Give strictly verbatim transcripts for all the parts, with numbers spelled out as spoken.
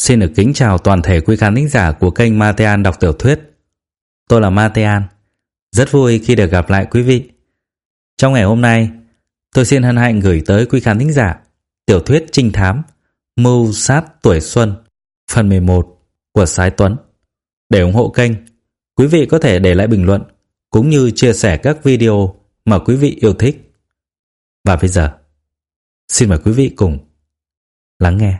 Xin được kính chào toàn thể quý khán thính giả của kênh Matean đọc tiểu thuyết. Tôi là Matean, rất vui khi được gặp lại quý vị. Trong ngày hôm nay, tôi xin hân hạnh gửi tới quý khán thính giả tiểu thuyết trinh thám Mưu sát tuổi xuân phần mười một của Sái Tuấn. Để ủng hộ kênh, quý vị có thể để lại bình luận cũng như chia sẻ các video mà quý vị yêu thích. Và bây giờ, xin mời quý vị cùng lắng nghe.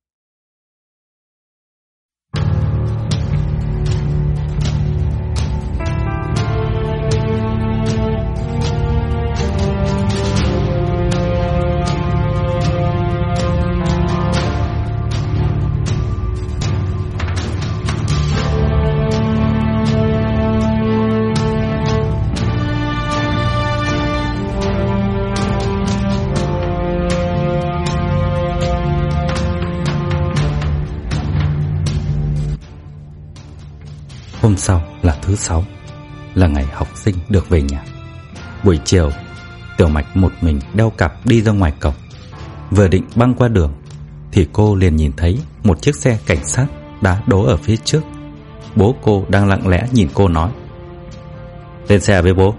Hôm sau là thứ sáu, là ngày học sinh được về nhà. Buổi chiều, Tiểu Mạch một mình đeo cặp đi ra ngoài cổng. Vừa định băng qua đường thì cô liền nhìn thấy một chiếc xe cảnh sát đã đỗ ở phía trước. Bố cô đang lặng lẽ nhìn cô nói: "Lên xe với bố."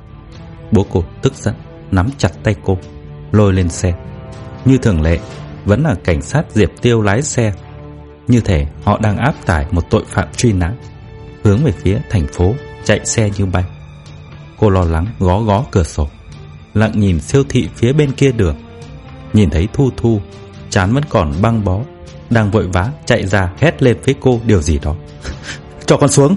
Bố cô tức giận nắm chặt tay cô, lôi lên xe. Như thường lệ, vẫn là cảnh sát Diệp Tiêu lái xe, như thể họ đang áp tải một tội phạm truy nã hướng về phía thành phố, chạy xe như bay. Cô lo lắng gõ gõ cửa sổ, lặng nhìn siêu thị phía bên kia đường. Nhìn thấy Thu Thu, trán vẫn còn băng bó, đang vội vã chạy ra hét lên với cô điều gì đó. "Cho con xuống."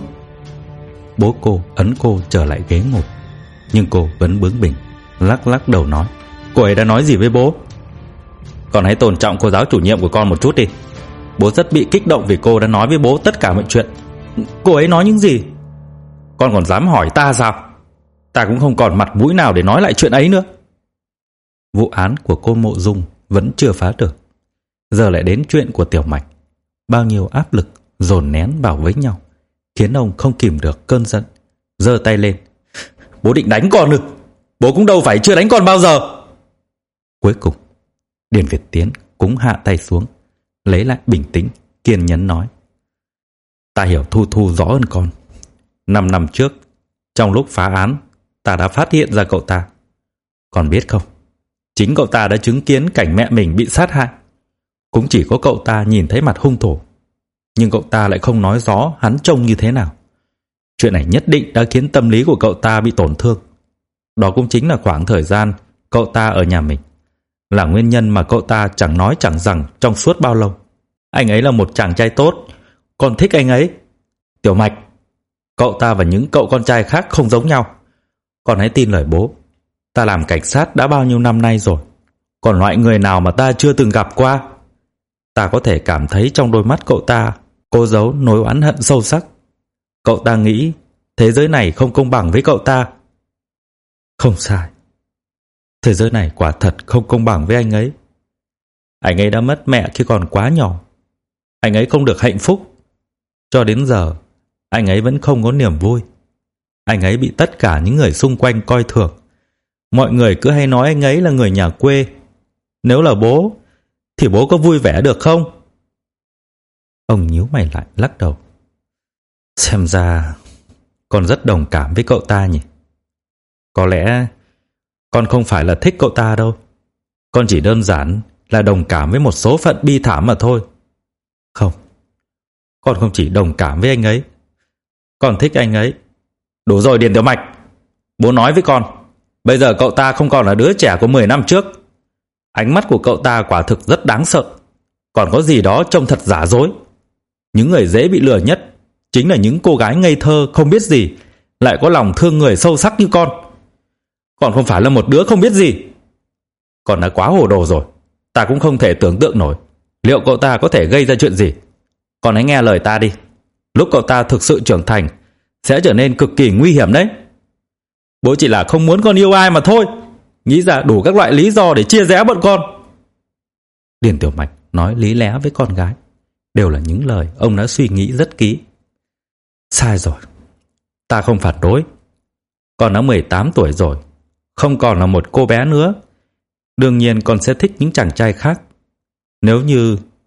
Bố cô ấn cô trở lại ghế ngồi, nhưng cô vẫn bướng bỉnh, lắc lắc đầu nói: "Cô ấy đã nói gì với bố?" "Con hãy tôn trọng cô giáo chủ nhiệm của con một chút đi. Bố rất bị kích động vì cô đã nói với bố tất cả mọi chuyện." "Cô ấy nói những gì?" "Con còn dám hỏi ta sao? Ta cũng không còn mặt mũi nào để nói lại chuyện ấy nữa." Vụ án của cô Mộ Dung vẫn chưa phá được, giờ lại đến chuyện của Tiểu Mạch. Bao nhiêu áp lực dồn nén vào với nhau khiến ông không kìm được cơn giận, giơ tay lên: "Bố định đánh con ư? Bố cũng đâu phải chưa đánh con bao giờ." Cuối cùng, Điền Việt Tiến cũng hạ tay xuống, lấy lại bình tĩnh, kiên nhẫn nói: "Ta hiểu Thu Thu rõ hơn con. Năm năm trước, trong lúc phá án, ta đã phát hiện ra cậu ta. Con biết không, chính cậu ta đã chứng kiến cảnh mẹ mình bị sát hại. Cũng chỉ có cậu ta nhìn thấy mặt hung thủ, nhưng cậu ta lại không nói rõ hắn trông như thế nào. Chuyện này nhất định đã khiến tâm lý của cậu ta bị tổn thương. Đó cũng chính là khoảng thời gian cậu ta ở nhà mình, là nguyên nhân mà cậu ta chẳng nói chẳng rằng trong suốt bao lâu. Anh ấy là một chàng trai tốt, con thích anh ấy. Tiểu Mạch, cậu ta và những cậu con trai khác không giống nhau. Con hãy tin lời bố. Ta làm cảnh sát đã bao nhiêu năm nay rồi, còn loại người nào mà ta chưa từng gặp qua. Ta có thể cảm thấy trong đôi mắt cậu ta cô giấu nỗi oán hận sâu sắc. Cậu ta nghĩ thế giới này không công bằng với cậu ta. Không sai, thế giới này quả thật không công bằng với anh ấy. Anh ấy đã mất mẹ khi còn quá nhỏ. Anh ấy không được hạnh phúc. Cho đến giờ, anh ấy vẫn không có niềm vui. Anh ấy bị tất cả những người xung quanh coi thường. Mọi người cứ hay nói anh ấy là người nhà quê. Nếu là bố, thì bố có vui vẻ được không?" Ông nhíu mày lại, lắc đầu. "Xem ra con rất đồng cảm với cậu ta nhỉ? Có lẽ con không phải là thích cậu ta đâu. Con chỉ đơn giản là đồng cảm với một số phận bi thảm mà thôi." "Không, con không chỉ đồng cảm với anh ấy, con thích anh ấy." "Đủ rồi Điền Tiểu Mạch. Bố nói với con, bây giờ cậu ta không còn là đứa trẻ của mười năm trước. Ánh mắt của cậu ta quả thực rất đáng sợ, còn có gì đó trông thật giả dối. Những người dễ bị lừa nhất chính là những cô gái ngây thơ không biết gì, lại có lòng thương người sâu sắc như con. Còn không phải là một đứa không biết gì. Con đã quá hồ đồ rồi. Ta cũng không thể tưởng tượng nổi liệu cậu ta có thể gây ra chuyện gì. Con hãy nghe lời ta đi. Lúc cậu ta thực sự trưởng thành sẽ trở nên cực kỳ nguy hiểm đấy. Bố chỉ là không muốn con yêu ai mà thôi, nghĩ ra đủ các loại lý do để chia rẽ bọn con." Điền Tiểu Mạch nói lý lẽ với con gái đều là những lời ông đã suy nghĩ rất kỹ. "Sai rồi, ta không phản đối. Con đã mười tám tuổi rồi, không còn là một cô bé nữa. Đương nhiên con sẽ thích những chàng trai khác. Nếu như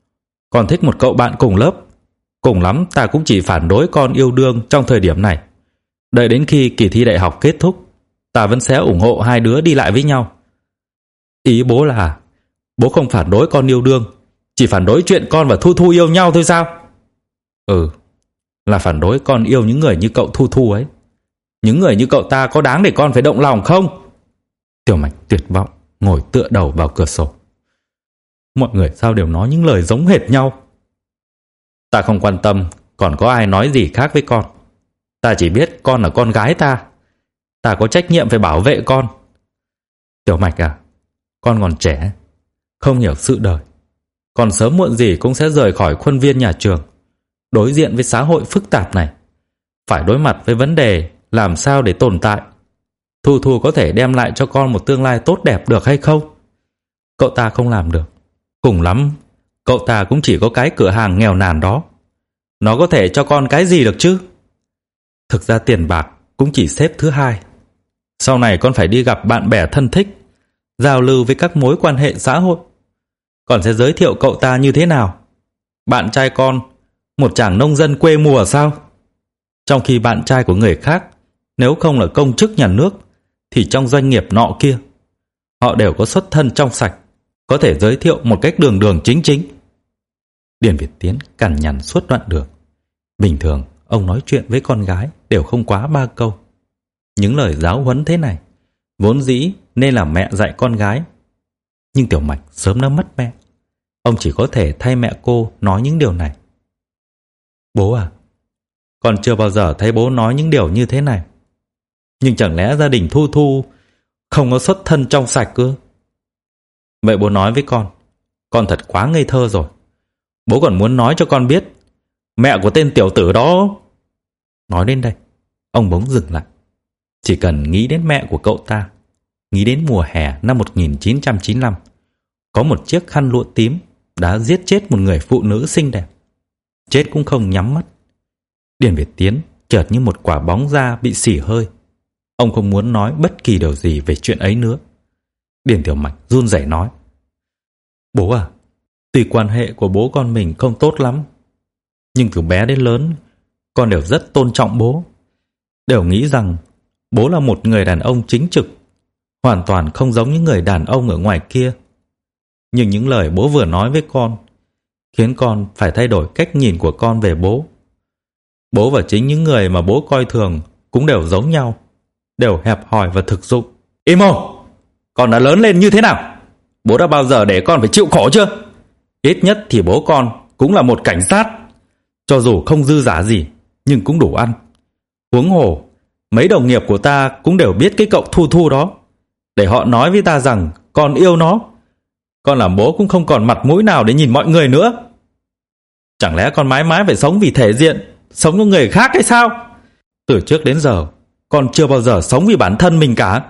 Con thích một cậu bạn cùng lớp. Cùng lắm ta cũng chỉ phản đối con yêu đương trong thời điểm này. Đợi đến khi kỳ thi đại học kết thúc, ta vẫn sẽ ủng hộ hai đứa đi lại với nhau. Ý bố là bố không phản đối con yêu đương, chỉ phản đối chuyện con và Thu Thu yêu nhau thôi sao? Ừ, là phản đối con yêu những người như cậu Thu Thu ấy. Những người như cậu ta có đáng để con phải động lòng không? Tiểu Mạch tuyệt vọng ngồi tựa đầu vào cửa sổ. Mọi người sao đều nói những lời giống hệt nhau? Ta không quan tâm còn có ai nói gì khác với con. Ta chỉ biết con là con gái ta. Ta có trách nhiệm phải bảo vệ con. Tiểu Mạch à, con còn trẻ, không hiểu sự đời. Con sớm muộn gì cũng sẽ rời khỏi khuôn viên nhà trường, đối diện với xã hội phức tạp này, phải đối mặt với vấn đề làm sao để tồn tại. Thu Thu có thể đem lại cho con một tương lai tốt đẹp được hay không? Cậu ta không làm được. Cùng lắm, cậu ta cũng chỉ có cái cửa hàng nghèo nàn đó. Nó có thể cho con cái gì được chứ? Thực ra tiền bạc cũng chỉ xếp thứ hai. Sau này con phải đi gặp bạn bè thân thích, giao lưu với các mối quan hệ xã hội. Con sẽ giới thiệu cậu ta như thế nào? Bạn trai con, một chàng nông dân quê mùa sao? Trong khi bạn trai của người khác, nếu không là công chức nhà nước, thì trong doanh nghiệp nọ kia, họ đều có xuất thân trong sạch, có thể giới thiệu một cách đường đường chính chính. Điền Việt Tiến cằn nhằn suốt đoạn đường. Bình thường, ông nói chuyện với con gái đều không quá ba câu. Những lời giáo huấn thế này, vốn dĩ nên là mẹ dạy con gái. Nhưng Tiểu Mạch sớm đã mất mẹ. Ông chỉ có thể thay mẹ cô nói những điều này. Bố à, con chưa bao giờ thấy bố nói những điều như thế này. Nhưng chẳng lẽ gia đình Thu Thu không có xuất thân trong sạch cơ? Vậy bố nói với con, con thật quá ngây thơ rồi. Bố còn muốn nói cho con biết, mẹ của tên tiểu tử đó... Nói đến đây, ông bỗng dừng lại. Chỉ cần nghĩ đến mẹ của cậu ta, nghĩ đến mùa hè năm một nghìn chín trăm chín mươi lăm, có một chiếc khăn lụa tím đã giết chết một người phụ nữ xinh đẹp, chết cũng không nhắm mắt. Điền Việt Tiến chợt như một quả bóng da bị xỉ hơi. Ông không muốn nói bất kỳ điều gì về chuyện ấy nữa. Điền Tiểu Mạch run rẩy nói, bố à, tuy quan hệ của bố con mình không tốt lắm, nhưng từ bé đến lớn con đều rất tôn trọng bố, đều nghĩ rằng bố là một người đàn ông chính trực, hoàn toàn không giống những người đàn ông ở ngoài kia. Nhưng những lời bố vừa nói với con khiến con phải thay đổi cách nhìn của con về bố. Bố và chính những người mà bố coi thường cũng đều giống nhau, đều hẹp hòi và thực dụng. Im mồm! Con đã lớn lên như thế nào? Bố đã bao giờ để con phải chịu khổ chưa? Ít nhất thì bố con cũng là một cảnh sát, cho dù không dư giả gì nhưng cũng đủ ăn. Huống hồ, mấy đồng nghiệp của ta cũng đều biết cái cậu Thu Thu đó, để họ nói với ta rằng con yêu nó. Con làm bố cũng không còn mặt mũi nào để nhìn mọi người nữa. Chẳng lẽ con mãi mãi phải sống vì thể diện, sống cho người khác hay sao? Từ trước đến giờ, con chưa bao giờ sống vì bản thân mình cả.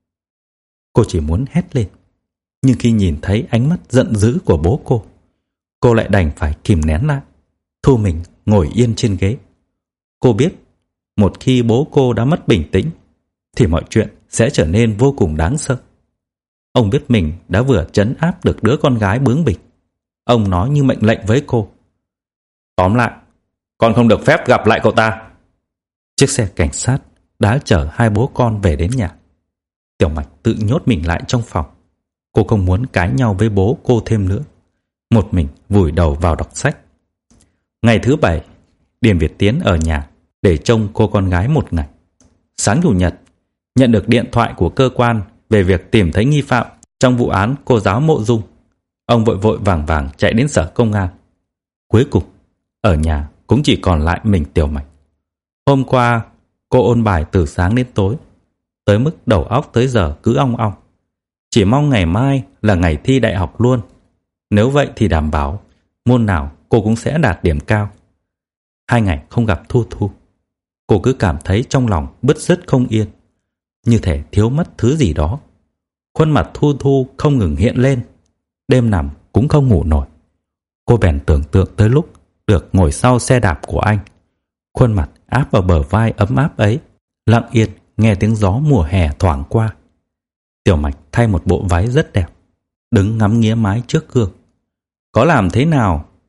Cô chỉ muốn hét lên, nhưng khi nhìn thấy ánh mắt giận dữ của bố cô, cô lại đành phải kìm nén lại, thu mình ngồi yên trên ghế. Cô biết, một khi bố cô đã mất bình tĩnh, thì mọi chuyện sẽ trở nên vô cùng đáng sợ. Ông biết mình đã vừa trấn áp được đứa con gái bướng bỉnh. Ông nói như mệnh lệnh với cô. Tóm lại, con không được phép gặp lại cậu ta. Chiếc xe cảnh sát đã chở hai bố con về đến nhà. Tiểu Mạch tự nhốt mình lại trong phòng. Cô không muốn cãi nhau với bố cô thêm nữa. Một mình vùi đầu vào đọc sách. Ngày thứ bảy, Điền Việt Tiến ở nhà để trông cô con gái một ngày. Sáng Chủ nhật, nhận được điện thoại của cơ quan về việc tìm thấy nghi phạm trong vụ án cô giáo Mộ Dung. Ông vội vội vàng vàng chạy đến sở công an. Cuối cùng, ở nhà cũng chỉ còn lại mình Tiểu Mạch. Hôm qua, cô ôn bài từ sáng đến tối, tới mức đầu óc tới giờ cứ ong ong. Chỉ mong ngày mai là ngày thi đại học luôn. Nếu vậy thì đảm bảo môn nào cô cũng sẽ đạt điểm cao. Hai ngày không gặp Thu Thu, cô cứ cảm thấy trong lòng bứt rứt không yên, như thể thiếu mất thứ gì đó. Khuôn mặt Thu Thu không ngừng hiện lên, đêm nằm cũng không ngủ nổi. Cô bèn tưởng tượng tới lúc được ngồi sau xe đạp của anh, khuôn mặt áp vào bờ vai ấm áp ấy, lặng yên nghe tiếng gió mùa hè thoảng qua. Tiểu Mạch thay một bộ váy rất đẹp, đứng ngắm nghía mái trước gương. Có làm thế nào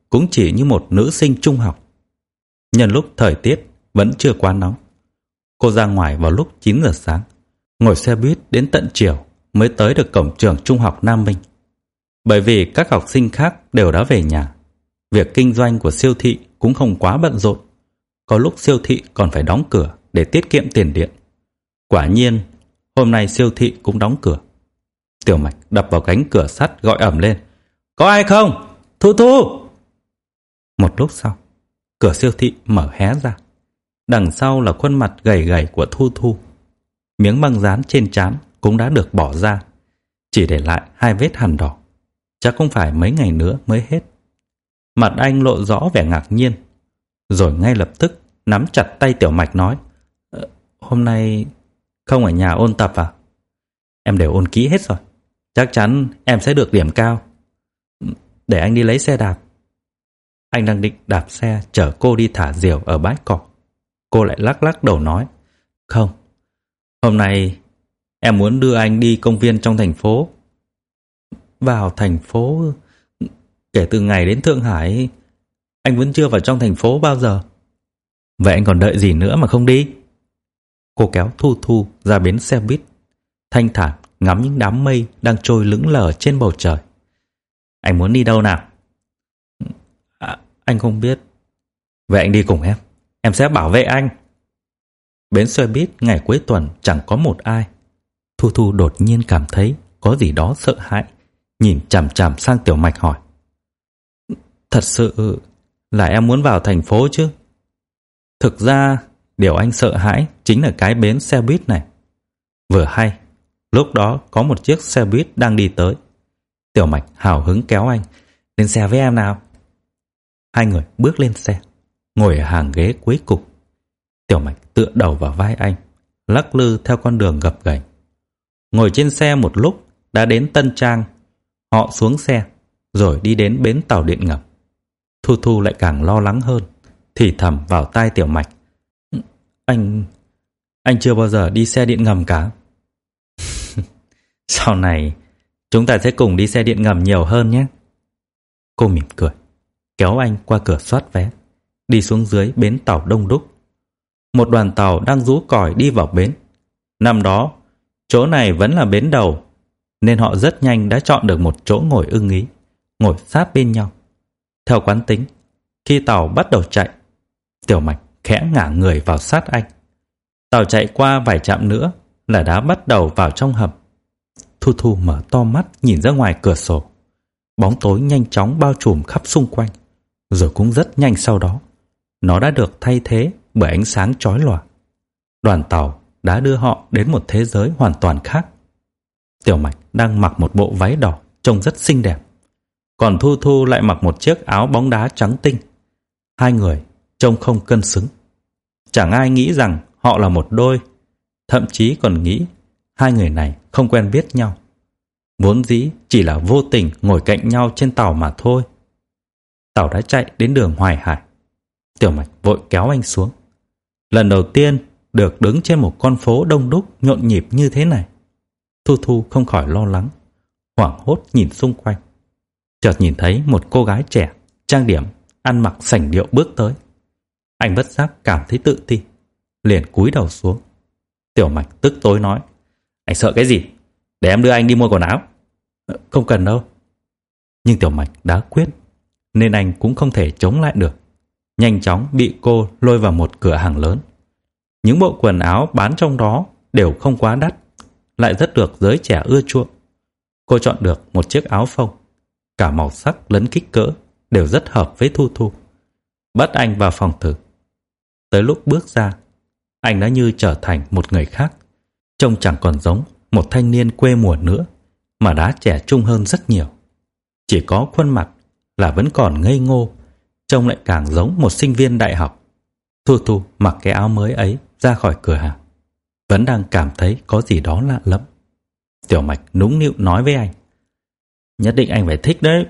cũng chỉ như một nữ sinh trung học. Nhân lúc thời tiết vẫn chưa quá nóng, cô ra ngoài vào lúc chín giờ sáng, ngồi xe buýt đến tận chiều mới tới được cổng trường trung học Nam Minh. Bởi vì các học sinh khác đều đã về nhà, việc kinh doanh của siêu thị cũng không quá bận rộn. Có lúc siêu thị còn phải đóng cửa để tiết kiệm tiền điện. Quả nhiên, hôm nay siêu thị cũng đóng cửa. Tiểu Mạch đập vào cánh cửa sắt gọi ầm lên: "Có ai không? Thu Thu!" Một lúc sau, cửa siêu thị mở hé ra. Đằng sau là khuôn mặt gầy gầy của Thu Thu. Miếng băng dán trên trán cũng đã được bỏ ra, chỉ để lại hai vết hằn đỏ. Chắc không phải mấy ngày nữa mới hết. Mặt anh lộ rõ vẻ ngạc nhiên, rồi ngay lập tức nắm chặt tay Tiểu Mạch nói: ờ, "Hôm nay không ở nhà ôn tập à?" "Em đều ôn kỹ hết rồi. Chắc chắn em sẽ được điểm cao. Để anh đi lấy xe đạp." Anh đang định đạp xe chở cô đi thả diều ở bãi cỏ. Cô lại lắc lắc đầu nói: "Không, hôm nay em muốn đưa anh đi công viên trong thành phố." "Vào thành phố? Kể từ ngày đến Thượng Hải, anh vẫn chưa vào trong thành phố bao giờ." "Vậy anh còn đợi gì nữa mà không đi?" Cô kéo Thu Thu ra bến xe buýt, thanh thản ngắm những đám mây đang trôi lững lờ trên bầu trời. "Anh muốn đi đâu nào?" À, "Anh không biết." "Vậy anh đi cùng em, em sẽ bảo vệ anh." Bến xe buýt ngày cuối tuần chẳng có một ai. Thu Thu đột nhiên cảm thấy có gì đó sợ hãi, nhìn chằm chằm sang Tiểu Mạch hỏi: "Thật sự là em muốn vào thành phố chứ?" Thực ra, điều anh sợ hãi chính là cái bến xe buýt này. Vừa hay, lúc đó có một chiếc xe buýt đang đi tới. Tiểu Mạch hào hứng kéo anh: "Lên xe với em nào." Hai người bước lên xe, ngồi ở hàng ghế cuối cùng. Tiểu Mạch tựa đầu vào vai anh, lắc lư theo con đường gập ghềnh. Ngồi trên xe một lúc đã đến Tân Trang. Họ xuống xe, rồi đi đến bến tàu điện ngầm. Thu Thu lại càng lo lắng hơn, thì thầm vào tai Tiểu Mạch: Anh... anh chưa bao giờ đi xe điện ngầm cả." "Sau này chúng ta sẽ cùng đi xe điện ngầm nhiều hơn nhé." Cô mỉm cười, kéo anh qua cửa soát vé, đi xuống dưới bến tàu đông đúc. Một đoàn tàu đang rú còi đi vào bến. Năm đó, chỗ này vẫn là bến đầu, nên họ rất nhanh đã chọn được một chỗ ngồi ưng ý, ngồi sát bên nhau. Theo quán tính, khi tàu bắt đầu chạy, Tiểu Mạch khẽ ngả người vào sát anh. Tàu chạy qua vài trạm nữa là đã bắt đầu vào trong hầm. Thu Thu mở to mắt nhìn ra ngoài cửa sổ. Bóng tối nhanh chóng bao trùm khắp xung quanh, rồi cũng rất nhanh sau đó, nó đã được thay thế bởi ánh sáng chói lòa. Đoàn tàu đã đưa họ đến một thế giới hoàn toàn khác. Tiểu Mạch đang mặc một bộ váy đỏ trông rất xinh đẹp, còn Thu Thu lại mặc một chiếc áo bóng đá trắng tinh. Hai người trông không cân xứng. Chẳng ai nghĩ rằng họ là một đôi, thậm chí còn nghĩ hai người này không quen biết nhau. Vốn dĩ chỉ là vô tình ngồi cạnh nhau trên tàu mà thôi. Tàu đã chạy đến đường Hoài Hải. Tiểu Mạch vội kéo anh xuống. Lần đầu tiên được đứng trên một con phố đông đúc nhộn nhịp như thế này, Thu Thu không khỏi lo lắng, hoảng hốt nhìn xung quanh. Chợt nhìn thấy một cô gái trẻ, trang điểm, ăn mặc sành điệu bước tới. Anh bất giác cảm thấy tự ti, liền cúi đầu xuống. Tiểu Mạch tức tối nói: "Anh sợ cái gì? Để em đưa anh đi mua quần áo." "Không cần đâu." Nhưng Tiểu Mạch đã quyết, nên anh cũng không thể chống lại được. Nhanh chóng bị cô lôi vào một cửa hàng lớn. Những bộ quần áo bán trong đó đều không quá đắt, lại rất được giới trẻ ưa chuộng. Cô chọn được một chiếc áo phông, cả màu sắc lẫn kích cỡ đều rất hợp với Thu Thu. Bắt anh vào phòng thử. Tới lúc bước ra, anh đã như trở thành một người khác, trông chẳng còn giống một thanh niên quê mùa nữa, mà đã trẻ trung hơn rất nhiều. Chỉ có khuôn mặt là vẫn còn ngây ngô, trông lại càng giống một sinh viên đại học. Thu Thu mặc cái áo mới ấy ra khỏi cửa hàng, vẫn đang cảm thấy có gì đó lạ lẫm. Tiểu Mạch nũng nịu nói với anh: "Nhất định anh phải thích đấy."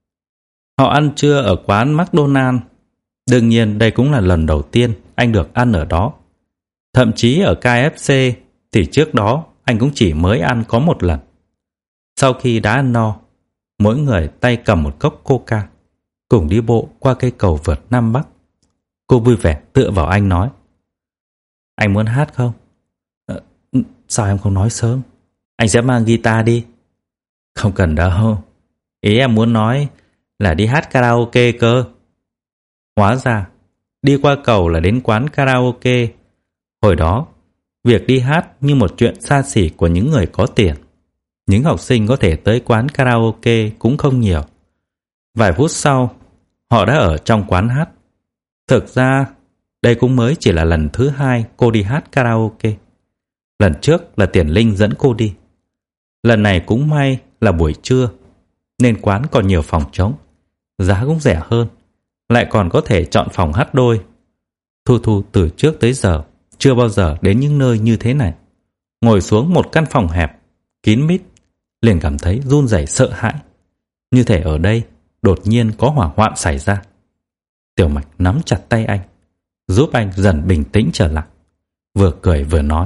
Họ ăn trưa ở quán McDonald's. Đương nhiên đây cũng là lần đầu tiên anh được ăn ở đó. Thậm chí ở ca ép xê thì trước đó anh cũng chỉ mới ăn có một lần. Sau khi đã ăn no, mỗi người tay cầm một cốc Coca, cùng đi bộ qua cây cầu vượt Nam Bắc. Cô vui vẻ tựa vào anh nói: Anh muốn hát không? Ờ, sao em không nói sớm? Anh sẽ mang guitar đi. Không cần đâu. Ý em muốn nói là đi hát karaoke cơ. Hóa ra đi qua cầu là đến quán karaoke. Hồi đó việc đi hát như một chuyện xa xỉ của những người có tiền. Những học sinh có thể tới quán karaoke cũng không nhiều. Vài phút sau, họ đã ở trong quán hát. Thực ra, đây cũng mới chỉ là lần thứ hai cô đi hát karaoke. Lần trước là Tiền Linh dẫn cô đi. Lần này cũng may là buổi trưa, nên quán còn nhiều phòng trống, giá cũng rẻ hơn, lại còn có thể chọn phòng hát đôi. Thu Thu từ trước tới giờ chưa bao giờ đến những nơi như thế này. Ngồi xuống một căn phòng hẹp, kín mít, liền cảm thấy run rẩy sợ hãi, như thể ở đây đột nhiên có hỏa hoạn xảy ra. Tiểu Mạch nắm chặt tay anh, giúp anh dần bình tĩnh trở lại, vừa cười vừa nói: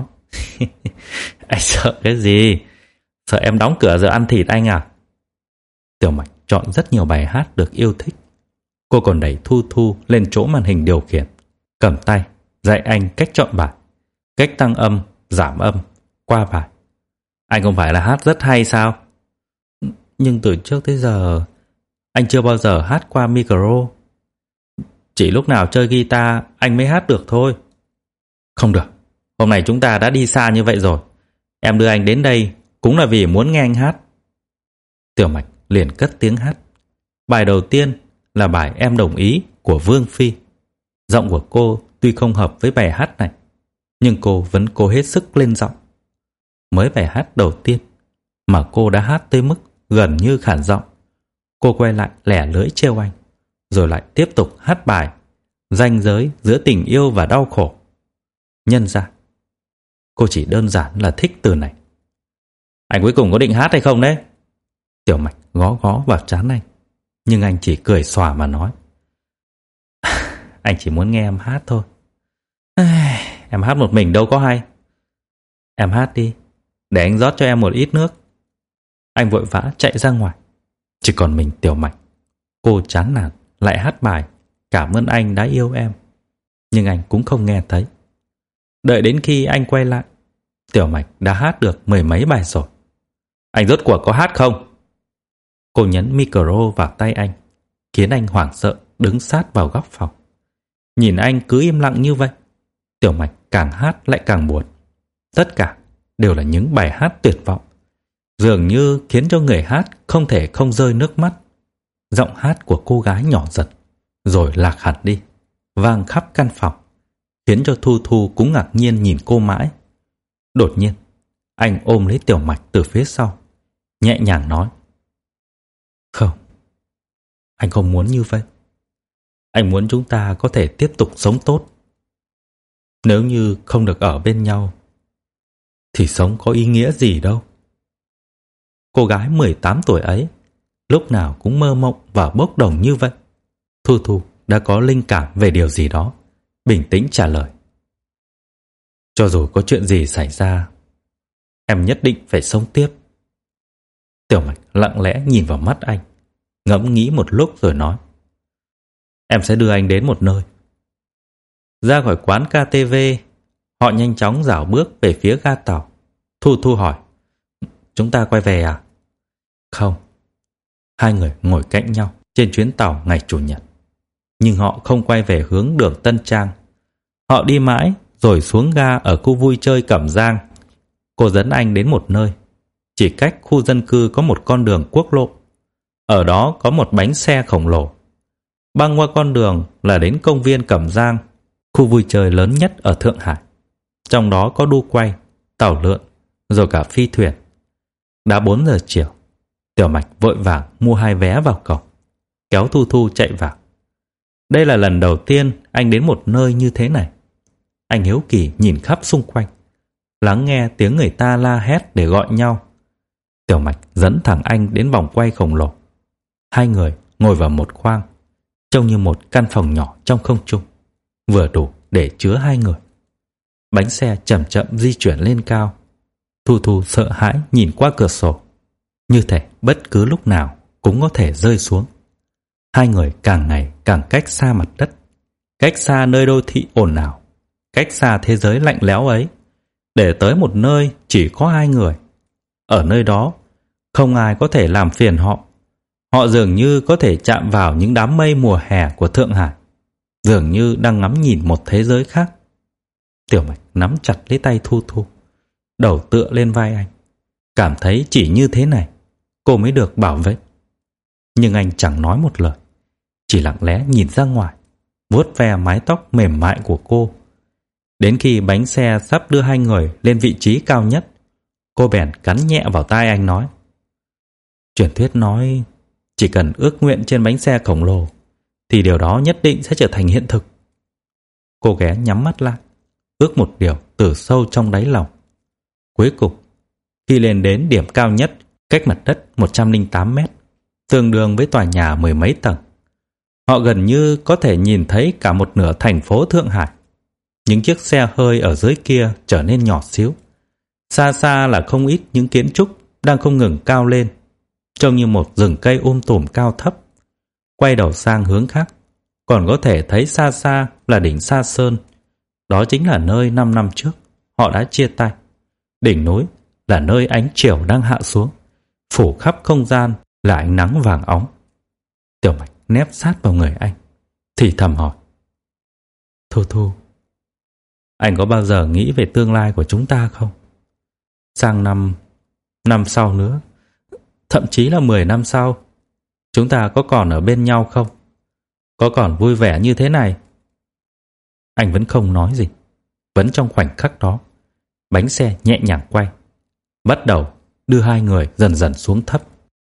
Anh sợ cái gì? Sợ em đóng cửa giờ ăn thịt anh à? Tiểu Mạch chọn rất nhiều bài hát được yêu thích. Cô còn đẩy Thu Thu lên chỗ màn hình điều khiển, cầm tay dạy anh cách chọn bài, cách tăng âm, giảm âm, qua bài. Anh không phải là hát rất hay sao? Nhưng từ trước tới giờ anh chưa bao giờ hát qua micro. Chỉ lúc nào chơi guitar anh mới hát được thôi. Không được, hôm nay chúng ta đã đi xa như vậy rồi. Em đưa anh đến đây cũng là vì muốn nghe anh hát. Tiểu Mạch liền cất tiếng hát. Bài đầu tiên là bài Em Đồng Ý của Vương Phi. Giọng của cô tuy không hợp với bài hát này, nhưng cô vẫn cố hết sức lên giọng. Mới bài hát đầu tiên mà cô đã hát tới mức gần như khản giọng. Cô quay lại lẻ lưỡi trêu anh, rồi lại tiếp tục hát bài Ranh giới giữa tình yêu và đau khổ. Nhân ra cô chỉ đơn giản là thích từ này. Anh cuối cùng có định hát hay không đấy? Tiểu Mạch gõ gõ vào trán anh, nhưng anh chỉ cười xòa mà nói: Anh chỉ muốn nghe em hát thôi. Em hát một mình đâu có hay. Em hát đi, để anh rót cho em một ít nước. Anh vội vã chạy ra ngoài. Chỉ còn mình Tiểu Mạch. Cô chán nản lại hát bài Cảm ơn anh đã yêu em, nhưng anh cũng không nghe thấy. Đợi đến khi anh quay lại, Tiểu Mạch đã hát được mười mấy bài rồi. Anh rốt cuộc có hát không? Cô nhấn micro vào tay anh, khiến anh hoảng sợ đứng sát vào góc phòng. Nhìn anh cứ im lặng như vậy, Tiểu Mạch càng hát lại càng buồn. Tất cả đều là những bài hát tuyệt vọng, dường như khiến cho người hát không thể không rơi nước mắt. Giọng hát của cô gái nhỏ giật, rồi lạc hẳn đi, vang khắp căn phòng, khiến cho Thu Thu cũng ngạc nhiên nhìn cô mãi. Đột nhiên, anh ôm lấy Tiểu Mạch từ phía sau, nhẹ nhàng nói: Không, anh không muốn như vậy. Anh muốn chúng ta có thể tiếp tục sống tốt. Nếu như không được ở bên nhau, thì sống có ý nghĩa gì đâu. Cô gái mười tám tuổi ấy lúc nào cũng mơ mộng và bốc đồng như vậy. Thu Thu đã có linh cảm về điều gì đó, bình tĩnh trả lời: Cho dù có chuyện gì xảy ra, em nhất định phải sống tiếp. Tiểu Mạch lặng lẽ nhìn vào mắt anh, ngẫm nghĩ một lúc rồi nói: Em sẽ đưa anh đến một nơi. Ra khỏi quán ca tê vê, họ nhanh chóng rảo bước về phía ga tàu. Thu Thu hỏi: Chúng ta quay về à? Không. Hai người ngồi cạnh nhau trên chuyến tàu ngày Chủ nhật, nhưng họ không quay về hướng đường Tân Trang. Họ đi mãi rồi xuống ga ở khu vui chơi Cẩm Giang. Cô dẫn anh đến một nơi, chỉ cách khu dân cư có một con đường quốc lộ. Ở đó có một bánh xe khổng lồ. Băng qua con đường là đến công viên Cẩm Giang, khu vui chơi lớn nhất ở Thượng Hải. Trong đó có đu quay, tàu lượn, rồi cả phi thuyền. Đã bốn giờ chiều, Tiểu Mạch vội vàng mua hai vé vào cổng, kéo Thu Thu chạy vào. Đây là lần đầu tiên anh đến một nơi như thế này. Anh hiếu kỳ nhìn khắp xung quanh, lắng nghe tiếng người ta la hét để gọi nhau. Tiểu Mạch dẫn thẳng anh đến vòng quay khổng lồ. Hai người ngồi vào một khoang, trông như một căn phòng nhỏ trong không trung, vừa đủ để chứa hai người. Bánh xe chậm chậm di chuyển lên cao. Thu Thu sợ hãi nhìn qua cửa sổ, như thể bất cứ lúc nào cũng có thể rơi xuống. Hai người càng ngày càng cách xa mặt đất, cách xa nơi đô thị ồn ào, cách xa thế giới lạnh lẽo ấy, để tới một nơi chỉ có hai người. Ở nơi đó, không ai có thể làm phiền họ. Họ dường như có thể chạm vào những đám mây mùa hè của Thượng Hải, dường như đang ngắm nhìn một thế giới khác. Tiểu Mạch nắm chặt lấy tay Thu Thu, đầu tựa lên vai anh, cảm thấy chỉ như thế này cô mới được bảo vệ. Nhưng anh chẳng nói một lời, chỉ lặng lẽ nhìn ra ngoài, vuốt ve mái tóc mềm mại của cô. Đến khi bánh xe sắp đưa hai người lên vị trí cao nhất, cô bèn cắn nhẹ vào tai anh nói: Truyền thuyết nói chỉ cần ước nguyện trên bánh xe khổng lồ thì điều đó nhất định sẽ trở thành hiện thực. Cô ghé nhắm mắt lại, ước một điều từ sâu trong đáy lòng. Cuối cùng, khi lên đến điểm cao nhất, cách mặt đất một trăm lẻ tám mét, tương đương với tòa nhà mười mấy tầng, họ gần như có thể nhìn thấy cả một nửa thành phố Thượng Hải. Những chiếc xe hơi ở dưới kia trở nên nhỏ xíu. Xa xa là không ít những kiến trúc đang không ngừng cao lên, trông như một rừng cây um tùm cao thấp. Quay đầu sang hướng khác, còn có thể thấy xa xa là đỉnh Sa Sơn. Đó chính là nơi năm năm trước họ đã chia tay. Đỉnh núi là nơi ánh chiều đang hạ xuống, phủ khắp không gian là ánh nắng vàng óng. Tiểu Mạch nép sát vào người anh, thì thầm hỏi: Thu Thu, anh có bao giờ nghĩ về tương lai của chúng ta không? Sang năm, năm sau nữa, thậm chí là mười năm sau, chúng ta có còn ở bên nhau không? Có còn vui vẻ như thế này? Anh vẫn không nói gì. Vẫn trong khoảnh khắc đó, bánh xe nhẹ nhàng quay, bắt đầu đưa hai người dần dần xuống thấp.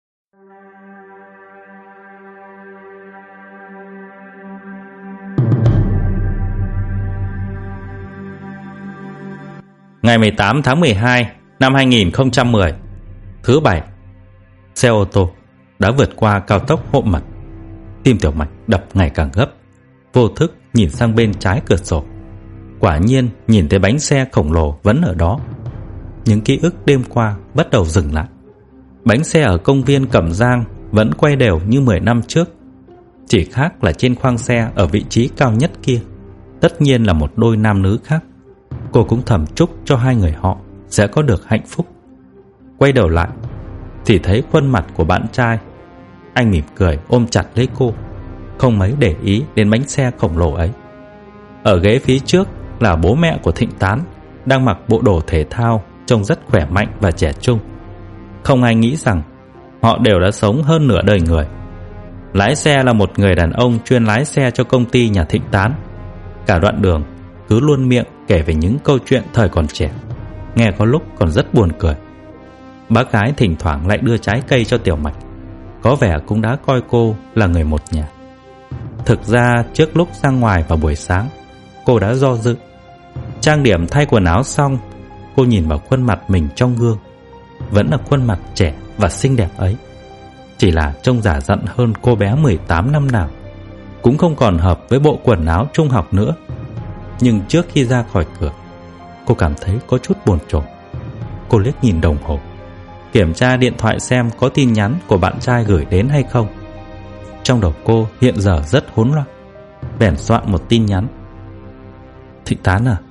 Ngày mười tám tháng mười hai năm hai nghìn không trăm mười, thứ bảy, xe ô tô đã vượt qua cao tốc Hộ Mật. Tim Tiểu Mạch đập ngày càng gấp, vô thức nhìn sang bên trái cửa sổ. Quả nhiên nhìn thấy bánh xe khổng lồ vẫn ở đó. Những ký ức đêm qua bắt đầu dừng lại. Bánh xe ở công viên Cẩm Giang vẫn quay đều như mười năm trước, chỉ khác là trên khoang xe ở vị trí cao nhất kia tất nhiên là một đôi nam nữ khác. Cô cũng thầm chúc cho hai người họ sẽ có được hạnh phúc. Quay đầu lại thì thấy khuôn mặt của bạn trai. Anh mỉm cười ôm chặt lấy cô, không mấy để ý đến bánh xe khổng lồ ấy. Ở ghế phía trước là bố mẹ của Thịnh Tán, đang mặc bộ đồ thể thao, trông rất khỏe mạnh và trẻ trung. Không ai nghĩ rằng họ đều đã sống hơn nửa đời người. Lái xe là một người đàn ông chuyên lái xe cho công ty nhà Thịnh Tán. Cả đoạn đường cứ luôn miệng kể về những câu chuyện thời còn trẻ, nghe có lúc còn rất buồn cười. Bác gái thỉnh thoảng lại đưa trái cây cho Tiểu Mạch, có vẻ cũng đã coi cô là người một nhà. Thực ra trước lúc ra ngoài vào buổi sáng, cô đã do dự. Trang điểm thay quần áo xong, cô nhìn vào khuôn mặt mình trong gương. Vẫn là khuôn mặt trẻ và xinh đẹp ấy, chỉ là trông già dặn hơn cô bé mười tám năm nào. Cũng không còn hợp với bộ quần áo trung học nữa. Nhưng trước khi ra khỏi cửa, cô cảm thấy có chút bồn chồn. Cô liếc nhìn đồng hồ, kiểm tra điện thoại xem có tin nhắn của bạn trai gửi đến hay không. Trong đầu cô hiện giờ rất hỗn loạn, bèn soạn một tin nhắn: Thịnh Tán à,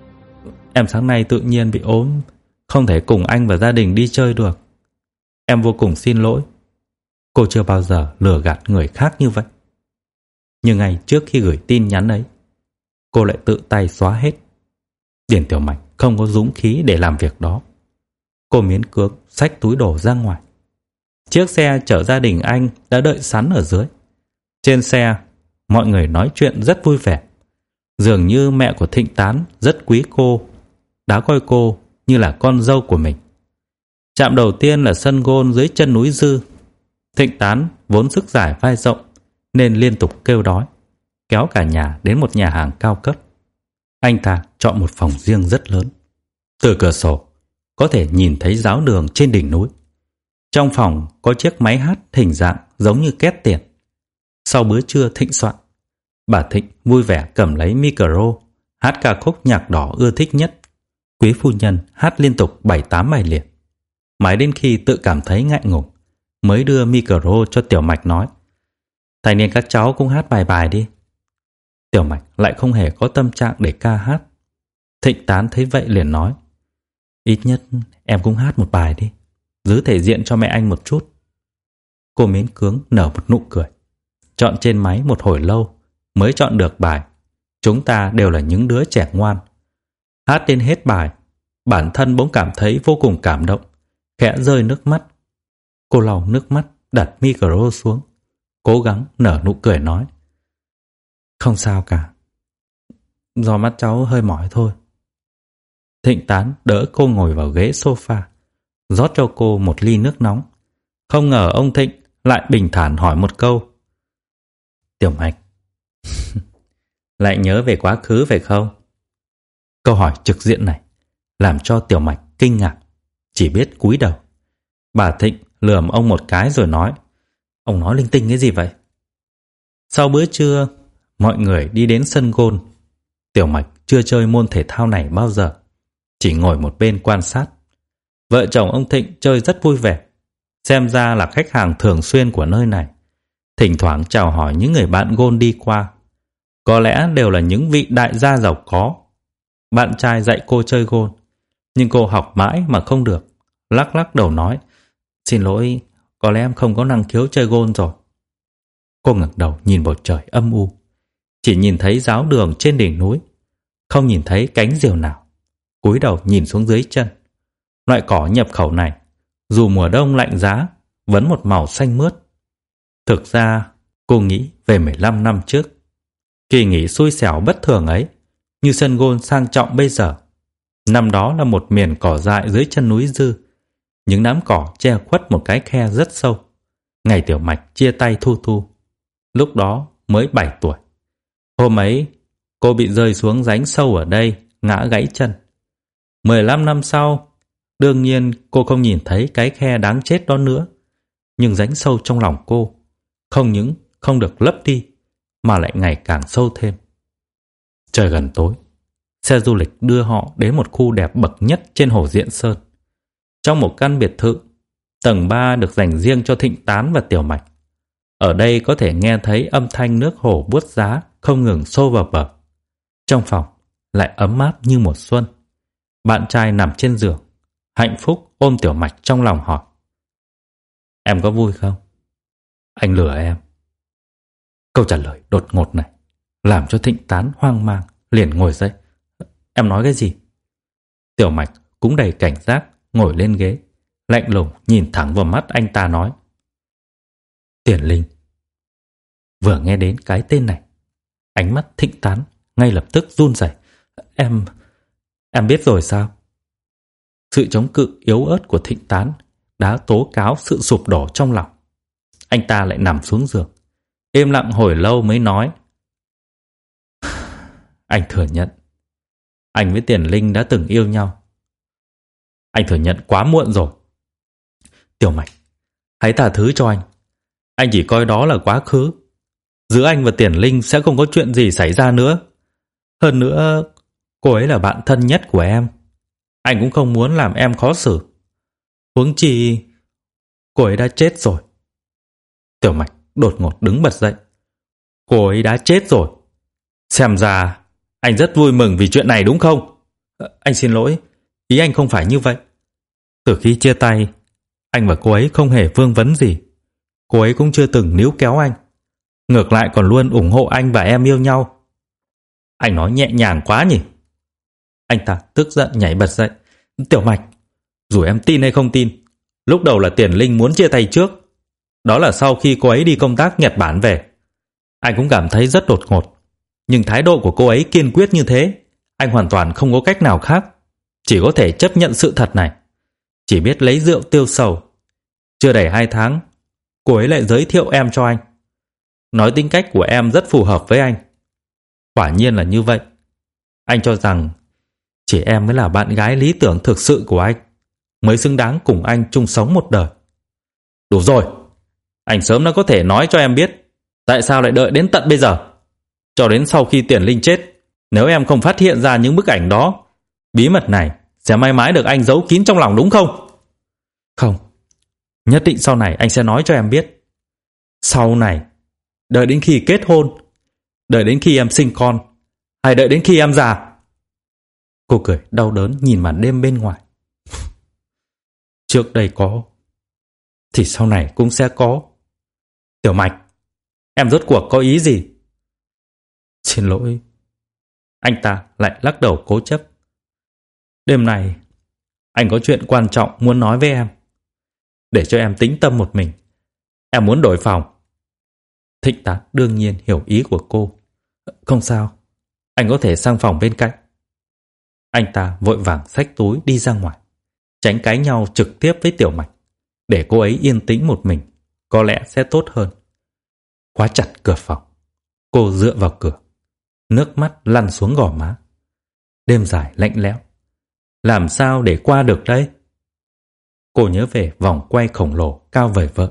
em sáng nay tự nhiên bị ốm, không thể cùng anh và gia đình đi chơi được. Em vô cùng xin lỗi. Cô chưa bao giờ lừa gạt người khác như vậy. Nhưng ngay trước khi gửi tin nhắn ấy, cô lại tự tay xóa hết. Điền Tiểu Mạch không có dũng khí để làm việc đó. Cô miễn cưỡng xách túi đồ ra ngoài. Chiếc xe chở gia đình anh đã đợi sẵn ở dưới. Trên xe, mọi người nói chuyện rất vui vẻ. Dường như mẹ của Thịnh Tán rất quý cô, đã coi cô như là con dâu của mình. Trạm đầu tiên là sân golf dưới chân núi Dư. Thịnh Tán vốn sức giải vai rộng nên liên tục kêu đói, kéo cả nhà đến một nhà hàng cao cấp. Anh ta chọn một phòng riêng rất lớn. Từ cửa sổ có thể nhìn thấy giáo đường trên đỉnh núi. Trong phòng có chiếc máy hát hình dạng giống như két tiền. Sau bữa trưa thịnh soạn, bà Thịnh vui vẻ cầm lấy micro, hát ca khúc nhạc đỏ ưa thích nhất. Quý phu nhân hát liên tục bảy tám bài liền. Mãi đến khi tự cảm thấy ngại ngùng, mới đưa micro cho Tiểu Mạch nói: Tại nên các cháu cũng hát bài bài đi. Tiểu Mạch lại không hề có tâm trạng để ca hát. Thịnh Tán thấy vậy liền nói, ít nhất em cũng hát một bài đi, giữ thể diện cho mẹ anh một chút. Cô miễn cưỡng nở một nụ cười. Chọn trên máy một hồi lâu mới chọn được bài Chúng ta đều là những đứa trẻ ngoan. Hát đến hết bài, bản thân bỗng cảm thấy vô cùng cảm động, khẽ rơi nước mắt. Cô lau nước mắt, đặt micro xuống, cố gắng nở nụ cười nói, không sao cả, do mắt cháu hơi mỏi thôi. Thịnh Tán đỡ cô ngồi vào ghế sofa, rót cho cô một ly nước nóng. Không ngờ ông Thịnh lại bình thản hỏi một câu, Tiểu Mạch, lại nhớ về quá khứ phải không? Câu hỏi trực diện này làm cho Tiểu Mạch kinh ngạc, chỉ biết cúi đầu. Bà Thịnh lườm ông một cái rồi nói, ông nói linh tinh cái gì vậy? Sau bữa trưa, mọi người đi đến sân golf. Tiểu Mạch chưa chơi môn thể thao này bao giờ, chỉ ngồi một bên quan sát. Vợ chồng ông Thịnh chơi rất vui vẻ, xem ra là khách hàng thường xuyên của nơi này. Thỉnh thoảng chào hỏi những người bạn golf đi qua. Có lẽ đều là những vị đại gia giàu có. Bạn trai dạy cô chơi golf, nhưng cô học mãi mà không được, lắc lắc đầu nói, xin lỗi, có lẽ em không có năng khiếu chơi golf rồi. Cô ngẩng đầu nhìn bầu trời âm u, chỉ nhìn thấy giáo đường trên đỉnh núi, không nhìn thấy cánh diều nào. Cúi đầu nhìn xuống dưới chân. Loại cỏ nhập khẩu này, dù mùa đông lạnh giá, vẫn một màu xanh mướt. Thực ra, cô nghĩ về mười lăm năm trước. Kỳ nghỉ xui xẻo bất thường ấy, như sân golf sang trọng bây giờ. Năm đó là một miền cỏ dại dưới chân núi Dư. Những đám cỏ che khuất một cái khe rất sâu. Ngày Tiểu Mạch chia tay Thu Thu, lúc đó mới bảy tuổi. Hôm ấy, cô bị rơi xuống rãnh sâu ở đây, ngã gãy chân. mười lăm năm sau, đương nhiên cô không nhìn thấy cái khe đáng chết đó nữa. Nhưng rãnh sâu trong lòng cô không những không được lấp đi, mà lại ngày càng sâu thêm. Trời gần tối, xe du lịch đưa họ đến một khu đẹp bậc nhất trên hồ Diện Sơn. Trong một căn biệt thự, tầng ba được dành riêng cho Thịnh Tán và Tiểu Mạch. Ở đây có thể nghe thấy âm thanh nước hồ buốt giá không ngừng xô vào bờ. Trong phòng lại ấm áp như mùa xuân. Bạn trai nằm trên giường, hạnh phúc ôm Tiểu Mạch trong lòng hỏi, em có vui không? Anh lừa em. Câu trả lời đột ngột này làm cho Thịnh Tán hoang mang, liền ngồi dậy. Em nói cái gì? Tiểu Mạch cũng đầy cảnh giác ngồi lên ghế, lạnh lùng nhìn thẳng vào mắt anh ta nói, Tiền Linh. Vừa nghe đến cái tên này, ánh mắt Thịnh Tán ngay lập tức run rẩy. Em... em biết rồi sao? Sự chống cự yếu ớt của Thịnh Tán đã tố cáo sự sụp đổ trong lòng. Anh ta lại nằm xuống giường, im lặng hồi lâu mới nói, anh thừa nhận anh với Tiền Linh đã từng yêu nhau. Anh thừa nhận quá muộn rồi. Tiểu Mạch, hãy tha thứ cho anh. Anh chỉ coi đó là quá khứ. Giữa anh và Tiền Linh sẽ không có chuyện gì xảy ra nữa. Hơn nữa, cô ấy là bạn thân nhất của em. Anh cũng không muốn làm em khó xử. Huống chi, cô ấy đã chết rồi. Tiểu Mạch đột ngột đứng bật dậy. Cô ấy đã chết rồi. Xem ra anh rất vui mừng vì chuyện này đúng không? Anh xin lỗi, ý anh không phải như vậy. Từ khi chia tay, anh và cô ấy không hề vương vấn gì. Cô ấy cũng chưa từng níu kéo anh, ngược lại còn luôn ủng hộ anh và em yêu nhau. Anh nói nhẹ nhàng quá nhỉ? Anh ta tức giận nhảy bật dậy. Tiểu Mạch, dù em tin hay không tin, lúc đầu là Tiền Linh muốn chia tay trước. Đó là sau khi cô ấy đi công tác Nhật Bản về. Anh cũng cảm thấy rất đột ngột. Nhưng thái độ của cô ấy kiên quyết như thế, anh hoàn toàn không có cách nào khác, chỉ có thể chấp nhận sự thật này. Chỉ biết lấy rượu tiêu sầu. Chưa đầy hai tháng, cô ấy lại giới thiệu em cho anh, nói tính cách của em rất phù hợp với anh. Quả nhiên là như vậy. Anh cho rằng chỉ em mới là bạn gái lý tưởng thực sự của anh, mới xứng đáng cùng anh chung sống một đời. Đủ rồi. Anh sớm đã có thể nói cho em biết, tại sao lại đợi đến tận bây giờ. Cho đến sau khi Tiền Linh chết, nếu em không phát hiện ra những bức ảnh đó, bí mật này sẽ mãi mãi được anh giấu kín trong lòng đúng không? Không. Nhất định sau này anh sẽ nói cho em biết. Sau này, Đợi đến khi kết hôn? Đợi đến khi em sinh con? Hay đợi đến khi em già? Cô cười đau đớn nhìn màn đêm bên ngoài. Trước đây có, thì sau này cũng sẽ có. Tiểu Mạch, em rốt cuộc có ý gì? Xin lỗi. Anh ta lại lắc đầu cố chấp. Đêm này, anh có chuyện quan trọng muốn nói với em. Để cho em tĩnh tâm một mình. Em muốn đổi phòng. Thịnh Tá đương nhiên hiểu ý của cô. Không sao, anh có thể sang phòng bên cạnh. Anh ta vội vàng xách túi đi ra ngoài, tránh cãi nhau trực tiếp với Tiểu Mạch. Để cô ấy yên tĩnh một mình, có lẽ sẽ tốt hơn. Khóa chặt cửa phòng, cô dựa vào cửa, nước mắt lăn xuống gò má. Đêm dài lạnh lẽo, làm sao để qua được đây? Cô nhớ về vòng quay khổng lồ cao vời vợi.